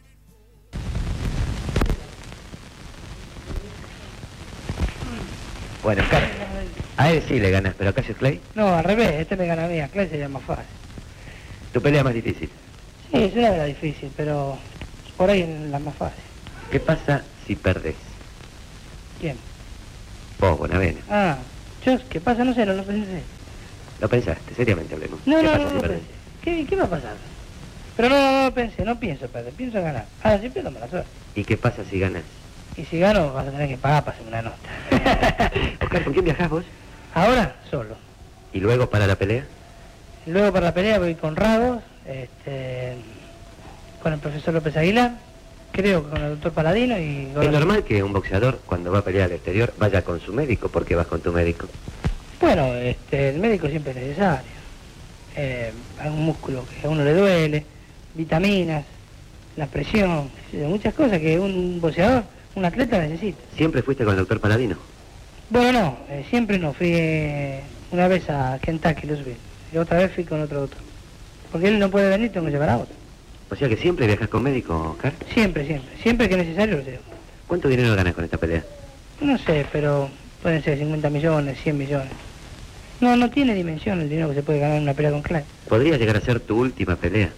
S10: for.
S11: Bueno, Carlos. A él sí le ganas, pero a Cassius Clay.
S12: No, al revés, este me gana a mí, a Clay sería más fácil.
S11: ¿Tu pelea más difícil?
S12: Sí, es una de las difíciles, pero por ahí es la más fácil.
S11: ¿Qué pasa si perdés?
S12: ¿Quién?
S11: Vos, Bonavena.
S12: Ah, yo, ¿qué pasa? No sé, no lo pensé.
S11: ¿Lo pensaste? Seriamente hablemos.
S12: No,
S11: ¿Qué
S12: no,
S11: pasa
S12: no,
S11: si
S12: no
S11: perdés?
S12: pensé. ¿Qué, ¿Qué va a pasar? Pero no, no, no lo pensé, no pienso perder, pienso ganar. Ahora sí pierdo mala suerte.
S11: ¿Y qué pasa si ganas?
S12: Y si gano vas a tener que pagar para hacerme una nota.
S11: Oscar, ¿con quién viajás vos?
S12: Ahora, solo.
S11: ¿Y luego para la pelea?
S12: Y luego para la pelea voy con Rados, este, con el profesor López Aguilar, creo que con el doctor Paladino y...
S11: Es normal que un boxeador, cuando va a pelear al exterior, vaya con su médico. ¿Por qué vas con tu médico?
S12: Bueno, este, el médico siempre es necesario. Eh, algún músculo que a uno le duele, vitaminas, la presión, muchas cosas que un boxeador, un atleta necesita.
S11: ¿Siempre fuiste con el doctor Paladino?
S12: Bueno, no, eh, siempre no. Fui eh, una vez a Kentucky, Louisville, y otra vez fui con otro doctor. Porque él no puede venir, tengo que llevar a otro.
S11: O sea que siempre viajas con médico, Oscar.
S12: Siempre, siempre. Siempre que es necesario lo llevo.
S11: ¿Cuánto dinero ganas con esta pelea?
S12: No sé, pero pueden ser cincuenta millones, cien millones. No, no tiene dimensión el dinero que se puede ganar en una pelea con Clay.
S11: ¿Podría llegar a ser tu última pelea?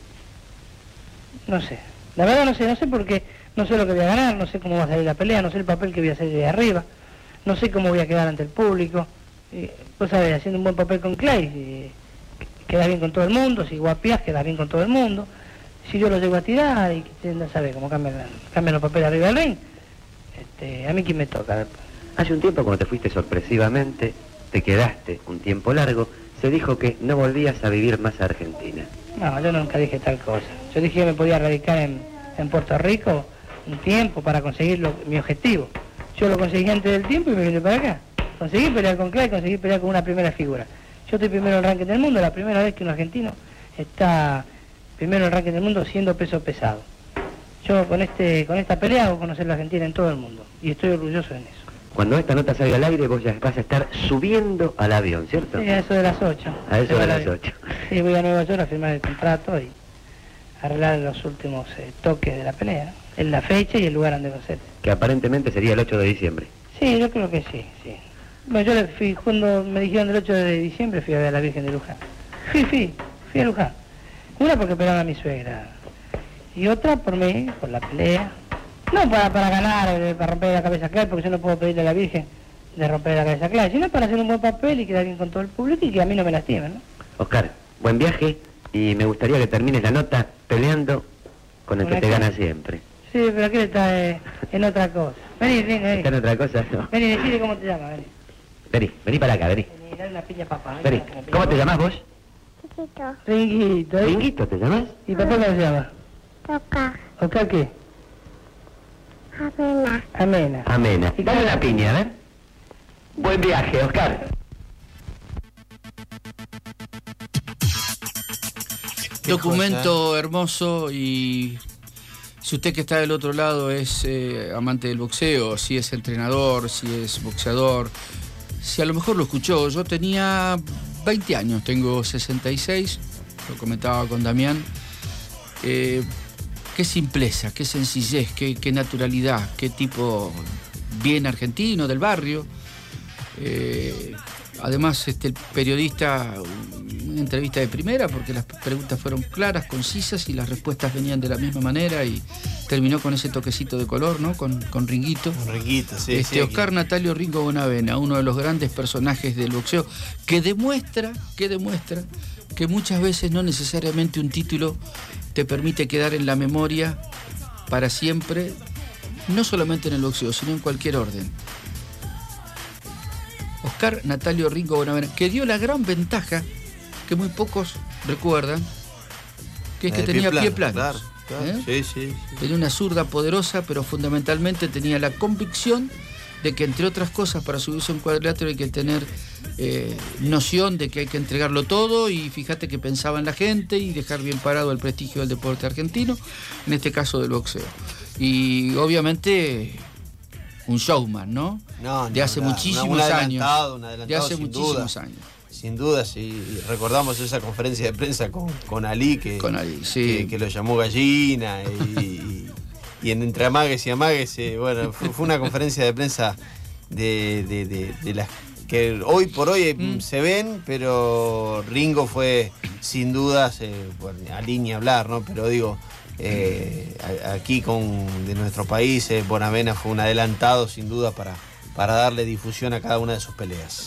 S12: No sé. La verdad no sé, no sé porque no sé lo que voy a ganar, no sé cómo va a salir la pelea, no sé el papel que voy a hacer de arriba. No sé cómo voy a quedar ante el público. Y, pues sabes, haciendo un buen papel con Clay, si quedas bien con todo el mundo, si guapias, quedas bien con todo el mundo. Si yo lo llego a tirar y no sabe cómo cambian, cambian los papeles arriba del ring, este, a mí quién me toca después.
S11: Hace un tiempo, cuando te fuiste sorpresivamente, te quedaste un tiempo largo, se dijo que no volvías a vivir más a Argentina.
S12: No, yo nunca dije tal cosa. Yo dije que me podía radicar en, en Puerto Rico un tiempo para conseguir lo, mi objetivo. Yo lo conseguí antes del tiempo y me vine para acá. Conseguí pelear con Clay, conseguí pelear con una primera figura. Yo estoy primero en el ranking del mundo, la primera vez que un argentino está primero en el ranking del mundo siendo peso pesado. Yo con este con esta pelea hago conocer la Argentina en todo el mundo y estoy orgulloso en eso.
S11: Cuando esta nota salga al aire, vos ya vas a estar subiendo al avión, ¿cierto?
S12: Sí, a eso de las ocho.
S11: A eso de las ocho.
S12: Sí, voy a Nueva York a firmar el contrato y arreglar los últimos eh, toques de la pelea, en la fecha y el lugar donde va a ser.
S11: Que aparentemente sería el ocho de diciembre.
S12: Sí, yo creo que sí, sí. Bueno, yo le fui, cuando me dijeron del ocho de diciembre, fui a ver a la Virgen de Luján. Fui, fui, fui a Luján. Una porque peleaba a mi suegra. Y otra por mí, por la pelea. No para, para ganar, eh, para romper la cabeza a Clay, porque yo no puedo pedirle a la Virgen de romper la cabeza a Clay, sino para hacer un buen papel y quedar bien con todo el público y que a mí no me lastimen, ¿no?
S11: Oscar, buen viaje y me gustaría que termines la nota peleando con el que te gana siempre.
S12: Sí, pero aquel está eh, en otra cosa. Vení, vení, vení.
S11: ¿Está en otra cosa? No.
S12: Vení, decide cómo te llamas, vení.
S11: Vení, vení para acá, vení.
S12: Vení, dale una piña papá.
S11: Vení. ¿Cómo te llamas vos?
S13: Ringuito.
S12: Ringuito. ¿eh?
S11: ¿Ringuito te llamas?
S12: ¿Y papá cómo se llama?
S13: Toca.
S12: ¿Oscar qué?
S13: Amena.
S12: Amena.
S11: Amena. Dale una piña, a ver. Buen viaje, Oscar.
S4: Documento hermoso, y si usted que está del otro lado es eh, amante del boxeo, si es entrenador, si es boxeador, si a lo mejor lo escuchó, yo tenía veinte años, tengo sesenta y seis, lo comentaba con Damián. Eh, qué simpleza, qué sencillez, qué, qué naturalidad, qué tipo bien argentino del barrio. Eh, además, este, el periodista, una entrevista de primera, porque las preguntas fueron claras, concisas y las respuestas venían de la misma manera y terminó con ese toquecito de color, ¿no? Con, con Ringuito.
S5: Con Ringuito, sí.
S4: Este,
S5: sí,
S4: Oscar
S5: aquí.
S4: Natalio Ringo Bonavena, uno de los grandes personajes del boxeo, que demuestra, que demuestra que muchas veces no necesariamente un título te permite quedar en la memoria para siempre, no solamente en el boxeo, sino en cualquier orden. Oscar Natalio Ringo Bonavena, que dio la gran ventaja que muy pocos recuerdan, que es que tenía pie plano.
S5: Claro, claro.
S4: ¿Eh?
S5: Sí, sí, sí.
S4: Tenía una zurda poderosa, pero fundamentalmente tenía la convicción de que, entre otras cosas, para subirse a un cuadrilátero hay que tener eh, noción de que hay que entregarlo todo, y fíjate que pensaba en la gente y dejar bien parado el prestigio del deporte argentino, en este caso del boxeo. Y obviamente un showman, ¿no?
S5: No,
S4: de hace
S5: una,
S4: muchísimos
S5: una, un
S4: años.
S5: adelantado, un adelantado,
S4: de hace
S5: sin
S4: muchísimos
S5: duda.
S4: años.
S5: Sin duda, sí. Recordamos esa conferencia de prensa con, con Ali, que,
S4: Con Ali, sí.
S5: que, que lo llamó gallina, y, y, y en entre amagues y amagues, eh, bueno, fue, fue una conferencia de prensa de, de, de, de las que hoy por hoy mm. se ven, pero Ringo fue sin dudas, eh, bueno, Ali ni hablar, ¿no? Pero digo, eh, aquí con de nuestro país, eh, Bonavena fue un adelantado sin duda para, para darle difusión a cada una de sus peleas.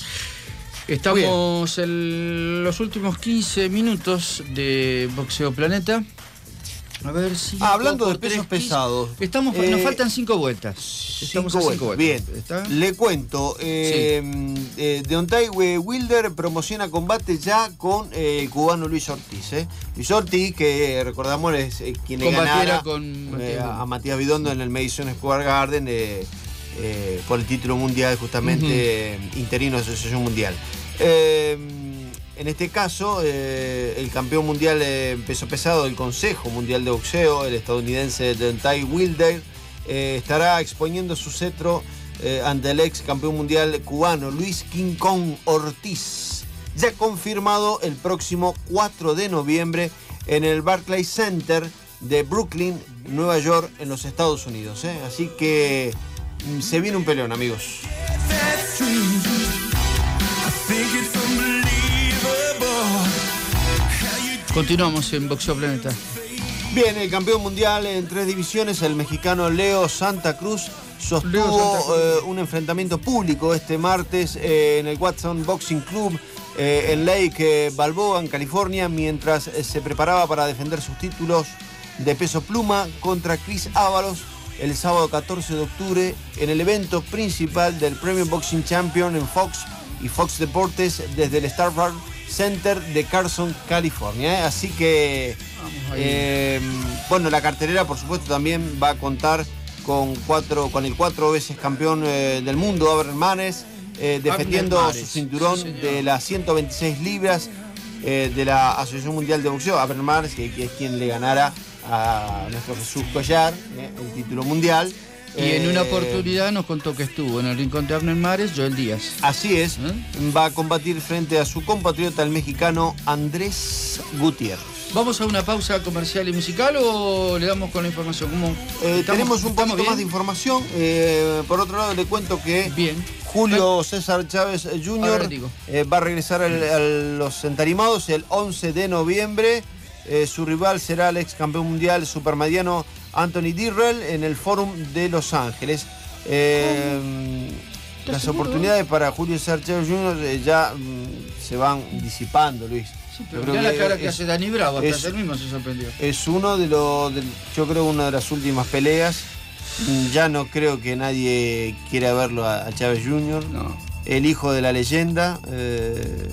S4: Estamos en los últimos quince minutos de Boxeo Planeta. A ver si.
S5: Ah, hablando de pesos pesados.
S4: Estamos,
S5: eh,
S4: nos faltan cinco vueltas. Estamos
S5: cinco
S4: a cinco
S5: vueltas.
S4: vueltas.
S5: Bien.
S4: ¿Está?
S5: Le cuento. Eh, sí. eh, Deontay Wilder promociona combate ya con eh, el cubano Luis Ortiz. Eh. Luis Ortiz, que recordamos es eh, quien le ganara
S4: con
S5: eh, a Matías Bidondo en el Madison Square Garden. Eh, Eh, por el título mundial, justamente, uh-huh. interino de Asociación Mundial. Eh, en este caso, eh, el campeón mundial eh, peso pesado del Consejo Mundial de Boxeo, el estadounidense Deontay Wilder, eh, estará exponiendo su cetro eh, ante el ex campeón mundial cubano Luis King Kong Ortiz, ya confirmado el próximo cuatro de noviembre en el Barclays Center de Brooklyn, Nueva York, en los Estados Unidos. ¿eh? Así que se viene un peleón, amigos.
S4: Continuamos en Boxeo Planeta.
S5: Bien, el campeón mundial en tres divisiones, el mexicano Leo Santa Cruz, sostuvo Santa Cruz. Eh, un enfrentamiento público este martes eh, en el Watson Boxing Club eh, en Lake Balboa, en California, mientras eh, se preparaba para defender sus títulos de peso pluma contra Chris Ábalos el sábado catorce de octubre en el evento principal del Premium Boxing Champion en Fox y Fox Deportes desde el Starford Center de Carson, California. ¿eh? Así que, eh, bueno, la cartelera, por supuesto, también va a contar con cuatro, con el cuatro veces campeón eh, del mundo, Abner Mares, eh, defendiendo Mares. su cinturón sí, de las ciento veintiséis libras eh, de la Asociación Mundial de Boxeo. Abner Mares, que, que es quien le ganara a nuestro Jesús Collar, eh, el título mundial.
S4: Y eh, en una oportunidad nos contó que estuvo en el rincón de Abner Mares, Joel Díaz.
S5: Así es,
S4: ¿Eh?
S5: va a combatir frente a su compatriota, el mexicano Andrés Gutiérrez.
S4: ¿Vamos a una pausa comercial y musical o le damos con la información? ¿Cómo?
S5: Eh, tenemos un poquito bien? más de información. Eh, por otro lado, le cuento que
S4: bien.
S5: Julio César Chávez junior eh, va a regresar al, a los entarimados el once de noviembre. Eh, su rival será el ex campeón mundial supermediano Anthony Dirrell en el Fórum de Los Ángeles. Eh, las oportunidades para Julio César Chávez junior eh, ya mm, se van disipando, Luis.
S4: Sí, pero mirá la cara que hace Dani Bravo, hasta es, él mismo se sorprendió.
S5: Es uno de los, yo creo, una de las últimas peleas. Ya no creo que nadie quiera verlo a, a Chávez junior
S4: No.
S5: El hijo de la leyenda. Eh,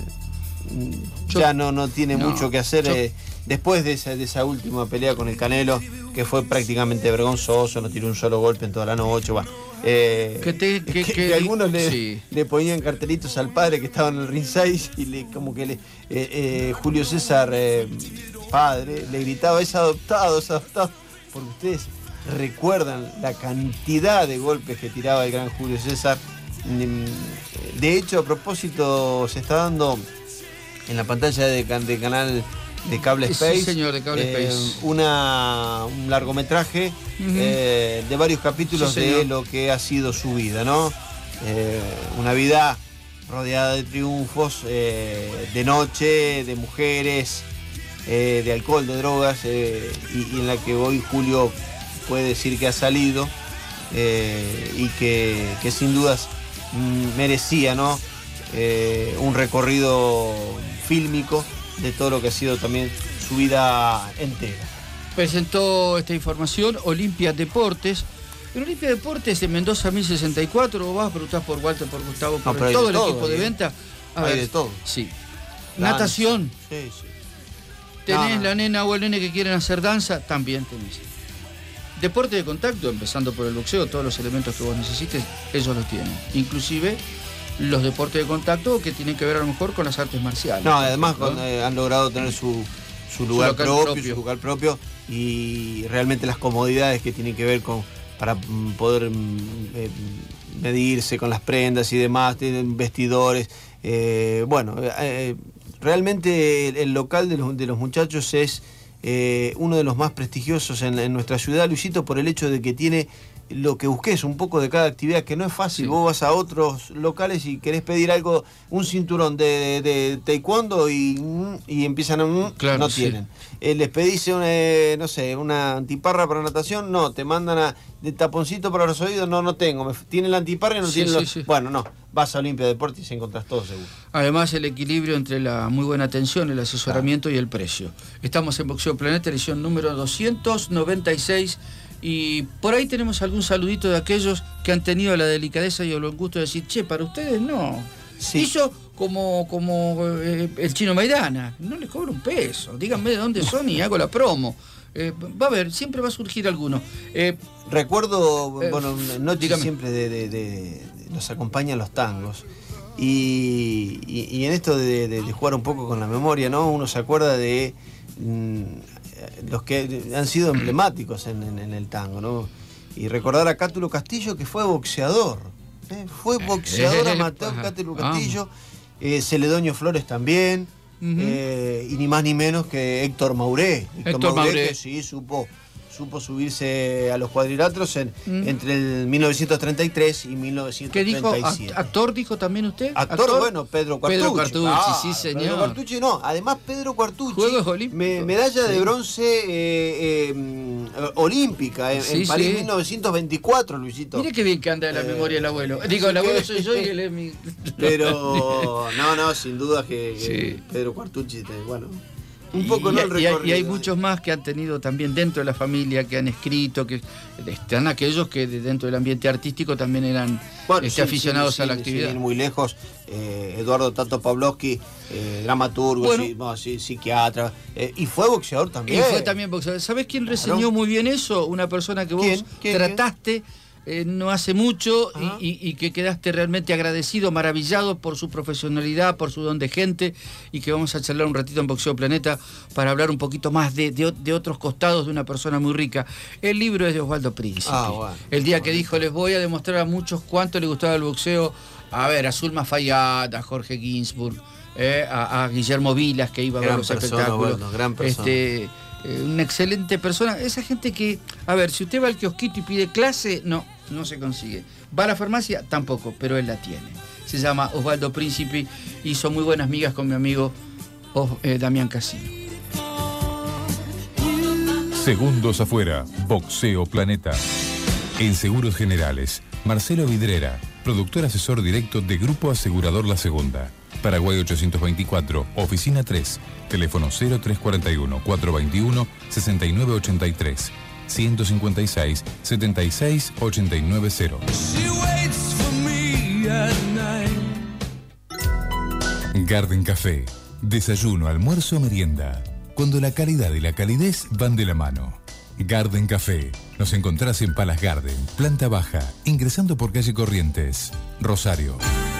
S5: yo, ya no, no tiene no, mucho que hacer. Yo, eh, Después de esa, de esa última pelea con el Canelo, que fue prácticamente vergonzoso, no tiró un solo golpe en toda la noche. Bueno, eh,
S4: que, te, que,
S5: que,
S4: que,
S5: que algunos le,
S4: sí.
S5: le ponían cartelitos al padre que estaba en el ringside y le, como que le, eh, eh, Julio César, eh, padre, le gritaba: es adoptado, es adoptado. Porque ustedes recuerdan la cantidad de golpes que tiraba el gran Julio César. De hecho, a propósito, se está dando en la pantalla de, de canal de Cable Space.
S4: Sí, señor, de Cable
S5: eh,
S4: Space.
S5: Una, un largometraje uh-huh. eh, de varios capítulos sí, de lo que ha sido su vida, ¿no? Eh, una vida rodeada de triunfos, eh, de noche, de mujeres, eh, de alcohol, de drogas, eh, y, y en la que hoy Julio puede decir que ha salido eh, y que, que sin dudas mm, merecía, ¿no? Eh, un recorrido fílmico de todo lo que ha sido también su vida entera.
S4: Presentó esta información Olimpia Deportes. En Olimpia Deportes en Mendoza mil sesenta y cuatro, vos vas a preguntar por Walter, por Gustavo, por no, todo el todo, equipo de venta. A
S5: hay
S4: ver,
S5: de todo.
S4: Sí. Danza. Natación.
S5: Sí, sí.
S4: ¿Tenés
S5: no,
S4: la nena o el nene que quieren hacer danza? También tenés. Deporte de contacto, empezando por el boxeo, todos los elementos que vos necesites, ellos los tienen. Inclusive los deportes de contacto que tienen que ver a lo mejor con las artes marciales.
S5: No, además con, eh, han logrado tener su, su lugar
S4: su
S5: propio,
S4: propio.
S5: su lugar propio y realmente las comodidades que tienen que ver con para poder eh, medirse con las prendas y demás, tienen vestidores. Eh, bueno, eh, realmente el, el local de los, de los muchachos es eh, uno de los más prestigiosos en, en nuestra ciudad, Luisito, por el hecho de que tiene lo que busques, un poco de cada actividad, que no es fácil. Sí. Vos vas a otros locales y querés pedir algo, un cinturón de, de, de taekwondo y, y empiezan a... Claro, no sí. tienen. Eh, les pedís, una, eh, no sé, una antiparra para natación, no. Te mandan a, de taponcito para los oídos, no, no tengo. Me, tienen la antiparra y no sí, tienen sí, los... Sí. Bueno, no. Vas a Olimpia Deportes y encontrás todo seguro.
S4: Además, el equilibrio entre la muy buena atención, el asesoramiento claro. y el precio. Estamos en Boxeo Planeta, edición número doscientos noventa y seis. Y por ahí tenemos algún saludito de aquellos que han tenido la delicadeza y el buen gusto de decir, che, para ustedes no. Sí. Hizo como, como eh, el Chino Maidana, no les cobro un peso, díganme de dónde son y hago la promo. Eh, va a haber, siempre va a surgir alguno. Eh,
S5: Recuerdo, eh, bueno, noche siempre de, de, de, de, nos acompañan los tangos. Y, y, y en esto de, de, de jugar un poco con la memoria, ¿no? Uno se acuerda de... Mmm, los que han sido emblemáticos en, en, en el tango, ¿no? Y recordar a Cátulo Castillo, que fue boxeador, ¿eh? Fue boxeador amateur Cátulo Castillo, eh, Celedonio Flores también, uh-huh. eh, y ni más ni menos que Héctor Mauré. Héctor, Héctor Mauré, Mauré, que sí supo, supo subirse a los cuadriláteros en, uh-huh. entre el mil novecientos treinta y tres y mil novecientos treinta y siete.
S4: ¿Qué dijo? ¿Actor dijo también usted?
S5: Actor,
S4: ¿Actor?
S5: Bueno, Pedro Cuartucci.
S4: Pedro Cuartucci, ah, sí señor.
S5: Pedro Cuartucci, no, además Pedro Cuartucci,
S4: Juegos Olímpicos.
S5: Me, medalla sí. de bronce eh, eh, olímpica en, sí, en París sí. mil novecientos veinticuatro, Luisito.
S4: Mire qué bien que anda la eh, memoria del abuelo. Digo, el abuelo soy yo y él es mi...
S5: Pero, no, no, sin duda que, que sí. Pedro Cuartucci, bueno... Un poco,
S4: y,
S5: ¿no? El
S4: y, hay, y hay muchos más que han tenido también dentro de la familia, que han escrito, que están aquellos que dentro del ambiente artístico también eran bueno, este, sí, aficionados sí, a la sí, actividad.
S5: Sin ir muy lejos, eh, Eduardo Tato Pavlovsky, eh, dramaturgo, bueno, sí, no, sí, psiquiatra, eh, y fue boxeador también.
S4: Y fue también boxeador. ¿Sabés quién reseñó claro. muy bien eso? Una persona que vos ¿Quién? ¿Quién? trataste... Eh, no hace mucho y, y, y que quedaste realmente agradecido, maravillado por su profesionalidad, por su don de gente, y que vamos a charlar un ratito en Boxeo Planeta para hablar un poquito más de, de, de otros costados de una persona muy rica. El libro es de Osvaldo Príncipe. Ah, bueno, el día bueno. que dijo, les voy a demostrar a muchos cuánto le gustaba el boxeo, a ver, a Zulma Fayad, a Jorge Ginsburg, eh, a, a Guillermo Vilas, que iba a ver los persona, espectáculos. Bueno, gran persona. Este, Eh, una excelente persona, esa gente que, a ver, si usted va al kiosquito y pide clase, no, no se consigue. Va a la farmacia, tampoco, pero él la tiene. Se llama Osvaldo Príncipe, hizo muy buenas migas con mi amigo oh, eh, Damián Casino.
S2: Segundos afuera, Boxeo Planeta. En Seguros Generales, Marcelo Vidrera, productor asesor directo de Grupo Asegurador La Segunda. Paraguay ochocientos veinticuatro, Oficina tres, teléfono cero tres cuatro uno, cuatro dos uno, seis nueve ocho tres, ciento cincuenta y seis, setenta y seis, ochenta y nueve cero. Garden Café, desayuno, almuerzo, merienda, cuando la calidad y la calidez van de la mano. Garden Café, nos encontrás en Palace Garden, planta baja, ingresando por calle Corrientes, Rosario.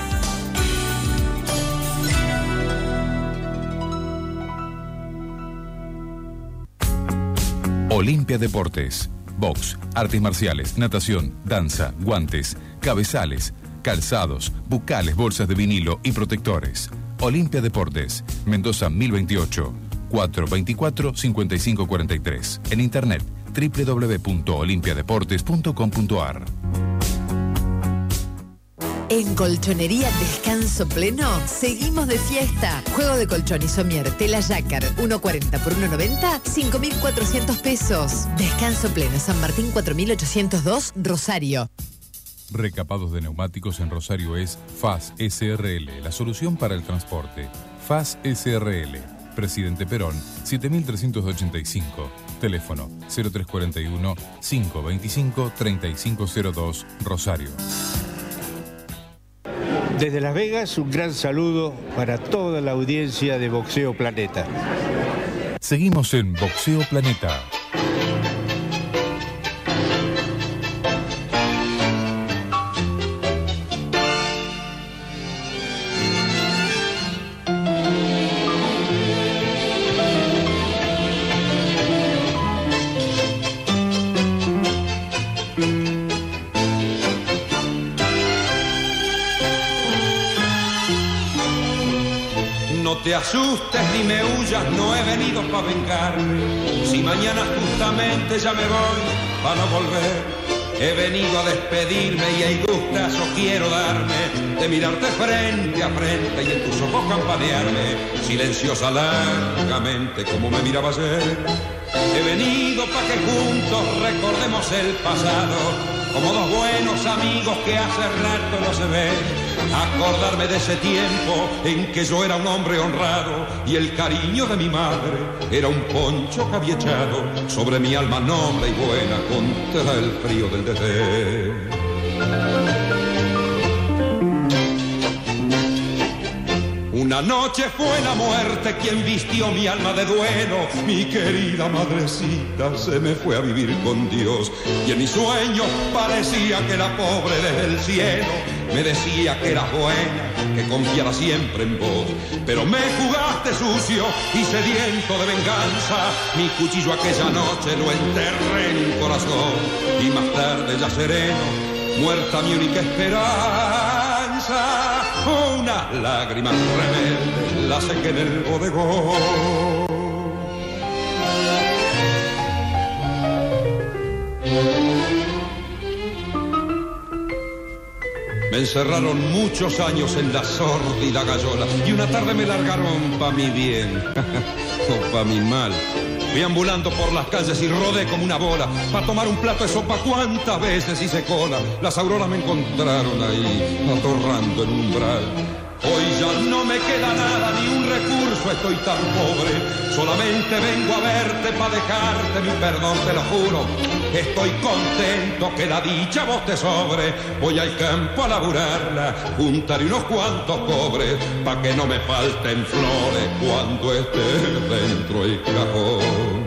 S2: Olimpia Deportes, box, artes marciales, natación, danza, guantes, cabezales, calzados, bucales, bolsas de vinilo y protectores. Olimpia Deportes, Mendoza mil veintiocho, cuatro veinticuatro, cincuenta y cinco cuarenta y tres. En internet, doble u doble u doble u punto olimpia deportes punto com punto a r.
S1: En Colchonería Descanso Pleno, seguimos de fiesta. Juego de colchón y somier, tela Yacar, uno cuarenta por uno noventa, cinco mil cuatrocientos pesos. Descanso Pleno, San Martín cuatro mil ochocientos dos, Rosario.
S2: Recapados de neumáticos en Rosario es F A S S R L, la solución para el transporte. F A S S R L, Presidente Perón, siete mil trescientos ochenta y cinco. Teléfono cero tres cuatro uno, cinco veinticinco, treinta y cinco cero dos, Rosario.
S14: Desde Las Vegas, un gran saludo para toda la audiencia de Boxeo Planeta.
S2: Seguimos en Boxeo Planeta.
S15: No te asustes ni me huyas, no he venido para vengarme. Si mañana justamente ya me voy para no volver. He venido a despedirme y el gustazo quiero darme de mirarte frente a frente y en tus ojos campanearme silenciosa largamente como me miraba ayer. He venido para que juntos recordemos el pasado como dos buenos amigos que hace rato no se ven. Acordarme de ese tiempo en que yo era un hombre honrado y el cariño de mi madre era un poncho que había echado sobre mi alma noble y buena contra el frío del desdén. Una noche fue la muerte quien vistió mi alma de duelo. Mi querida madrecita se me fue a vivir con Dios. Y en mis sueños parecía que la pobre desde el cielo me decía que eras buena, que confiara siempre en vos. Pero me jugaste sucio y sediento de venganza. Mi cuchillo aquella noche lo enterré en un corazón. Y más tarde ya sereno, muerta mi única esperanza. Unas lágrimas rebeldes las sequé en el bodegón. Me encerraron muchos años en la sórdida gallola y una tarde me largaron pa' mi bien o pa' mi mal. Fui ambulando por las calles y rodé como una bola pa' tomar un plato de sopa cuántas veces hice cola. Las auroras me encontraron ahí, atorrando en un umbral. Hoy ya no me queda nada, ni un recurso, estoy tan pobre. Solamente vengo a verte pa' dejarte mi perdón, te lo juro. Estoy contento que la dicha vos te sobre. Voy al campo a laburarla, juntaré unos cuantos cobres pa' que no me falten flores cuando esté dentro el cajón.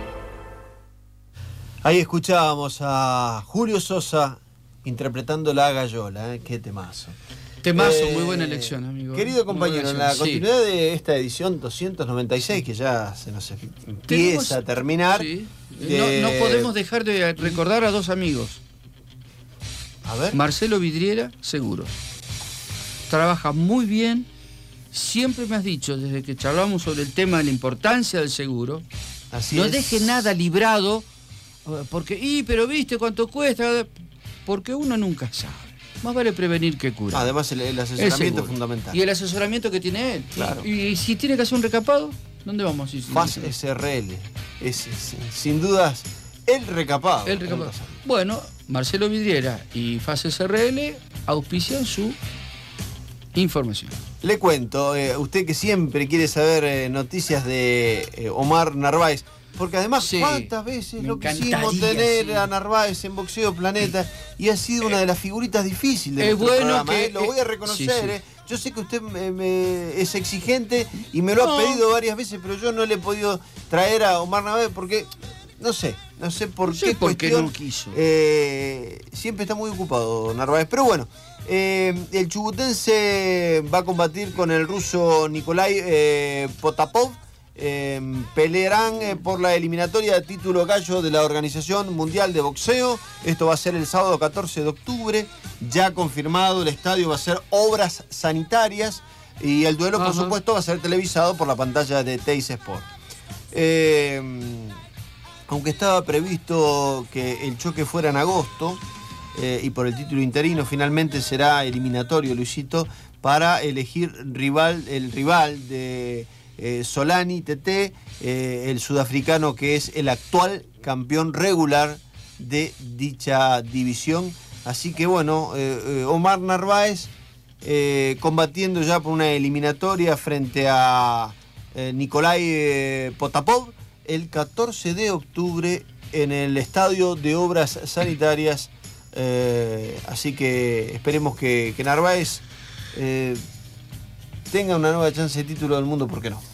S5: Ahí escuchábamos a Julio Sosa interpretando La Gallola, ¿eh? Qué temazo.
S4: Temazo,
S5: Eh,
S4: muy buena elección, amigo.
S5: Querido compañero, en la
S4: Sí.
S5: continuidad de esta edición doscientos noventa y seis, que ya se nos empieza
S4: Tenemos-
S5: a terminar.
S4: Sí.
S5: de-
S4: No, no podemos dejar de recordar a dos amigos.
S5: A ver.
S4: Marcelo Vidriera, seguro. Trabaja muy bien. Siempre me has dicho, desde que charlamos sobre el tema de la importancia del seguro,
S5: Así
S4: no
S5: es.
S4: deje nada librado, porque, y, pero viste cuánto cuesta, porque uno nunca sabe. Más vale prevenir que curar.
S5: Además, el, el
S4: Es
S5: asesoramiento es
S4: seguro.
S5: fundamental.
S4: Y el asesoramiento que tiene él.
S5: Claro.
S4: Y, y si tiene que hacer un recapado, ¿dónde vamos? Sí, sí,
S5: F A S
S4: sí.
S5: S R L. Es, es, sin dudas, el recapado.
S4: El recapado. Bueno, Marcelo Vidriera y F A S S R L auspician su información.
S5: Le cuento, eh, usted que siempre quiere saber eh, noticias de eh, Omar Narváez, porque además,
S4: Sí,
S5: ¿cuántas veces
S4: me
S5: lo quisimos
S4: encantaría,
S5: tener
S4: sí.
S5: a Narváez en Boxeo Planeta? Y ha sido una de las figuritas difíciles de
S4: es
S5: nuestro
S4: bueno
S5: programa,
S4: que-
S5: eh, lo voy a
S4: eh,
S5: reconocer.
S4: sí, sí.
S5: eh. Yo sé que usted me- me- es exigente y me lo
S4: No.
S5: ha pedido varias veces, pero yo no le he podido traer a Omar Narváez porque, no sé, no sé por
S4: No sé
S5: qué
S4: por qué
S5: cuestión.
S4: no quiso.
S5: eh, siempre está muy ocupado Narváez, pero bueno. Eh, el chubutense va a combatir con el ruso Nikolai eh, Potapov. Eh, pelearán eh, por la eliminatoria de título gallo de la Organización Mundial de Boxeo. Esto va a ser el sábado catorce de octubre. Ya confirmado, el estadio va a ser Obras Sanitarias. Y el duelo, por
S4: Ajá.
S5: supuesto, va a ser televisado por la pantalla de Teis Sport. Eh, aunque estaba previsto que el choque fuera en agosto, eh, y por el título interino, finalmente será eliminatorio, Luisito, para elegir rival, el rival de eh, Solani T T, eh, el sudafricano que es el actual campeón regular de dicha división. Así que bueno, eh, eh, Omar Narváez eh, combatiendo ya por una eliminatoria frente a eh, Nikolai eh, Potapov el catorce de octubre en el Estadio de Obras Sanitarias. Eh, así que esperemos que, que Narváez eh, tenga una nueva chance de título del mundo, ¿por qué no?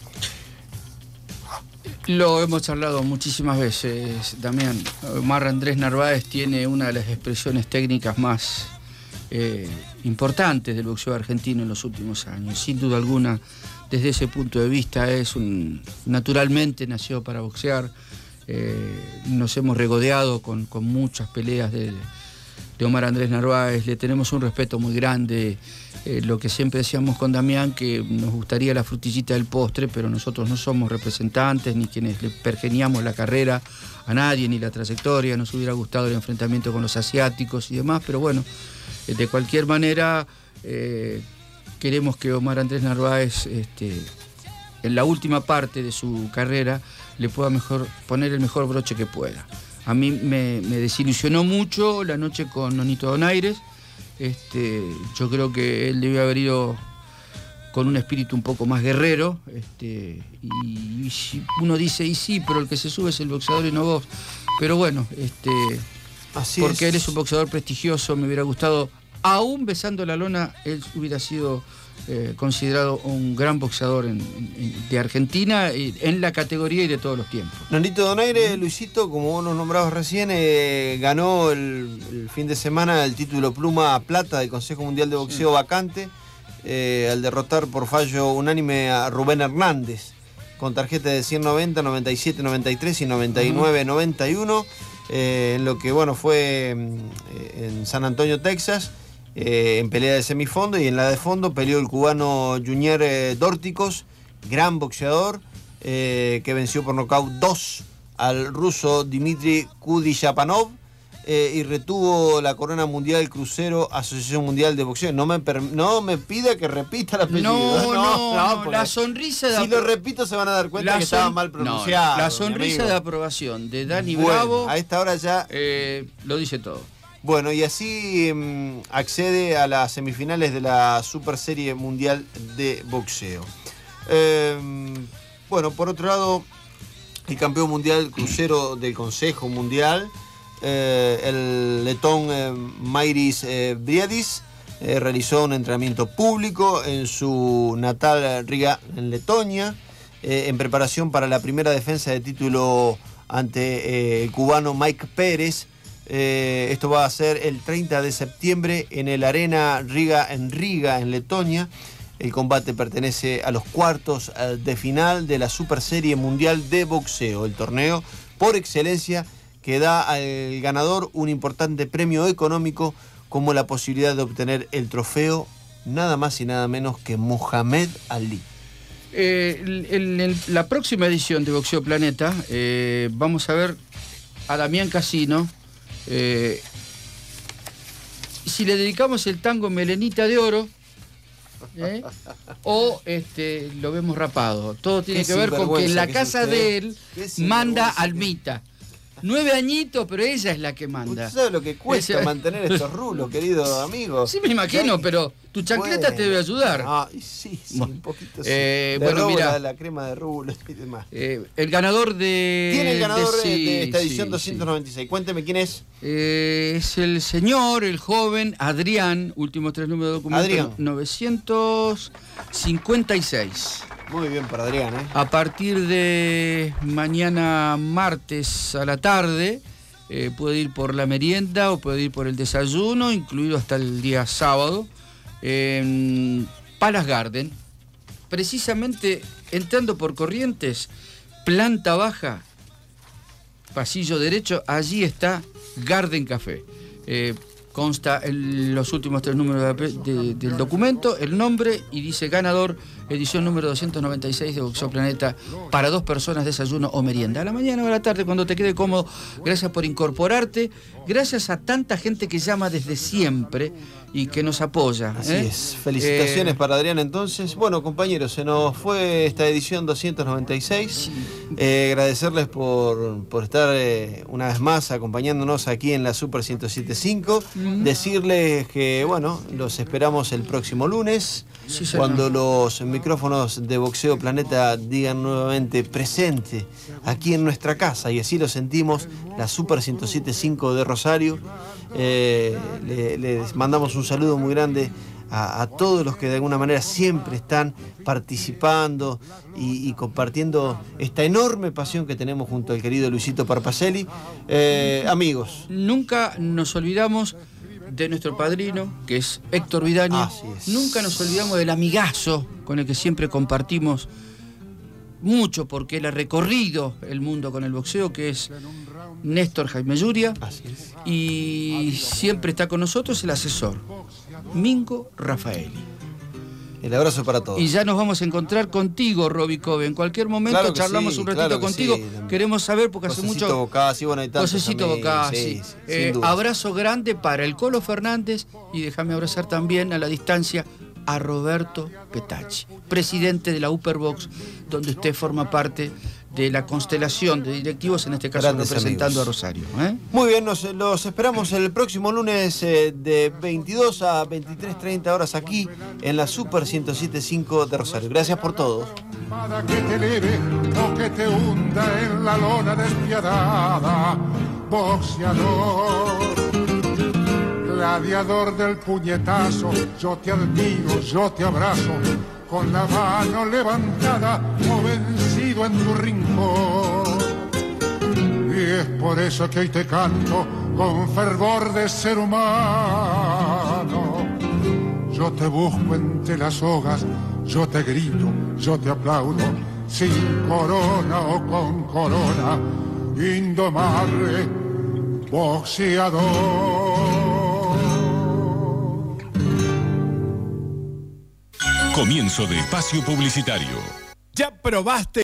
S4: Lo hemos charlado muchísimas veces, Damián. Omar Andrés Narváez tiene una de las expresiones técnicas más eh, importantes del boxeo argentino en los últimos años. Sin duda alguna, desde ese punto de vista, es un naturalmente nació para boxear. Eh, nos hemos regodeado con, con muchas peleas de, de Omar Andrés Narváez. Le tenemos un respeto muy grande. Eh, lo que siempre decíamos con Damián, que nos gustaría la frutillita del postre, pero nosotros no somos representantes ni quienes le pergeniamos la carrera a nadie, ni la trayectoria. Nos hubiera gustado el enfrentamiento con los asiáticos y demás, pero bueno, eh, de cualquier manera eh, queremos que Omar Andrés Narváez este, en la última parte de su carrera le pueda mejor, poner el mejor broche que pueda. A mí me, me desilusionó mucho la noche con Nonito Donaires. Este, yo creo que él debió haber ido con un espíritu un poco más guerrero. Este, y, y si uno dice, y sí, pero el que se sube es el boxeador y no vos. Pero bueno, este,
S5: Así
S4: porque
S5: es.
S4: él es un boxeador prestigioso, me hubiera gustado, aún besando la lona, él hubiera sido eh, considerado un gran boxeador en, en, de Argentina, en la categoría y de todos los tiempos.
S5: Nonito Donaire, Luisito, como vos nos nombrabas recién, eh, ganó el, el fin de semana el título pluma plata del Consejo Mundial de Boxeo sí. vacante, eh, al derrotar por fallo unánime a Rubén Hernández, con tarjeta de ciento noventa, noventa y siete, noventa y tres y noventa y nueve, noventa y uno, eh, en lo que bueno fue eh, en San Antonio, Texas. Eh, en pelea de semifondo, y en la de fondo peleó el cubano Junior eh, Dórticos, gran boxeador, eh, que venció por nocaut dos al ruso Dmitry Kudichapanov, eh, y retuvo la corona mundial crucero Asociación Mundial de Boxeo. No me, per, no me pida que repita la apellido.
S4: No, no, no, la sonrisa de
S5: si lo repito se van a dar cuenta que estaba mal pronunciado.
S4: No, la sonrisa de aprobación de Dani
S5: bueno,
S4: Bravo
S5: a esta hora ya
S4: eh, lo dice todo.
S5: Bueno, y así um, accede a las semifinales de la Super Serie Mundial de Boxeo. Eh, bueno, por otro lado, el campeón mundial crucero del Consejo Mundial, eh, el letón eh, Mairis eh, Briedis, eh, realizó un entrenamiento público en su natal Riga, en Letonia, eh, en preparación para la primera defensa de título ante eh, el cubano Mike Pérez. Eh, esto va a ser el treinta de septiembre en el Arena Riga en Riga, en Letonia. El combate pertenece a los cuartos de final de la Super Serie Mundial de Boxeo, el torneo por excelencia que da al ganador un importante premio económico, como la posibilidad de obtener el trofeo nada más y nada menos que Muhammad Ali.
S4: Eh, en, en la próxima edición de Boxeo Planeta eh, vamos a ver a Damián Casino. Eh, si le dedicamos el tango Melenita de Oro, ¿eh? o este, lo vemos rapado. Todo tiene que ver con que en la casa de él manda Almita. Nueve añitos, pero ella es la que manda.
S5: ¿Usted sabe lo que cuesta Ese... mantener estos rulos, querido amigo?
S4: Sí, me imagino, pero tu chancleta bueno. te debe ayudar.
S5: Ah, sí, sí, un poquito sí.
S4: Eh,
S5: de
S4: bueno,
S5: rula,
S4: mira,
S5: la crema de rulos y demás.
S4: Eh, el ganador de...
S5: ¿Quién es el ganador de,
S4: de,
S5: de esta edición
S4: sí,
S5: doscientos noventa y seis? Sí. Cuénteme quién es.
S4: Eh, es el señor, el joven Adrián, últimos tres números de documento.
S5: Adrián.
S4: novecientos cincuenta y seis.
S5: Muy bien para Adrián, ¿eh?
S4: A partir de mañana martes a la tarde, eh, puede ir por la merienda o puede ir por el desayuno, incluido hasta el día sábado, en Palace Garden, precisamente entrando por Corrientes, planta baja, pasillo derecho, allí está Garden Café. Eh, consta el, los últimos tres números de, de, del documento, el nombre, y dice ganador, edición número doscientos noventa y seis de Boxeo Planeta, para dos personas, desayuno o merienda. A la mañana o a la tarde, cuando te quede cómodo. Gracias por incorporarte, gracias a tanta gente que llama desde siempre y que nos apoya.
S5: Así
S4: ¿eh?
S5: es. Felicitaciones eh... para Adrián entonces. Bueno, compañeros, se nos fue esta edición doscientos noventa y seis. Sí. Eh, agradecerles por, por estar eh, una vez más acompañándonos aquí en la Super ciento siete punto cinco. Mm. Decirles que, bueno, los esperamos el próximo lunes, sí, cuando los micrófonos de Boxeo Planeta digan nuevamente presente aquí en nuestra casa, y así lo sentimos, la Super ciento siete punto cinco de Rosario. Eh, le, les mandamos un saludo muy grande a, a todos los que de alguna manera siempre están participando y, y compartiendo esta enorme pasión que tenemos junto al querido Luisito Parpacelli. Eh, amigos,
S4: nunca nos olvidamos de nuestro padrino, que es Héctor Vidaña. Nunca nos olvidamos del amigazo con el que siempre compartimos mucho, porque él ha recorrido el mundo con el boxeo, que es Néstor Jaime Yuria. Y siempre está con nosotros el asesor, Mingo Rafaeli.
S5: El abrazo para todos.
S4: Y ya nos vamos a encontrar contigo, Roby Cove. En cualquier momento
S5: claro
S4: charlamos
S5: sí,
S4: un ratito
S5: claro
S4: contigo.
S5: Sí.
S4: Queremos saber, porque hace
S5: Josecito
S4: mucho...
S5: Bocasi, bueno, hay tantos
S4: Josecito Bocasi.
S5: Sí, sí,
S4: eh, abrazo grande para el Colo Fernández, y déjame abrazar también a la distancia a Roberto Petacci, presidente de la Upperbox, donde usted forma parte de la constelación de directivos, en este caso grandes representando amigos. A Rosario. ¿eh?
S5: Muy bien, nos los esperamos el próximo lunes eh, de veintidós a veintitrés treinta horas aquí en la Super ciento siete punto cinco de Rosario. Gracias por todo.
S10: Para que te eleve o que te hunda en la lona despiadada, boxeador, gladiador del puñetazo, yo te admiro, yo te abrazo, con la mano levantada o vencido en tu rincón. Y es por eso que hoy te canto con fervor de ser humano. Yo te busco entre las hogas, yo te grito, yo te aplaudo, sin corona o con corona, indomable boxeador.
S3: Comienzo de espacio publicitario.
S16: ¿Ya probaste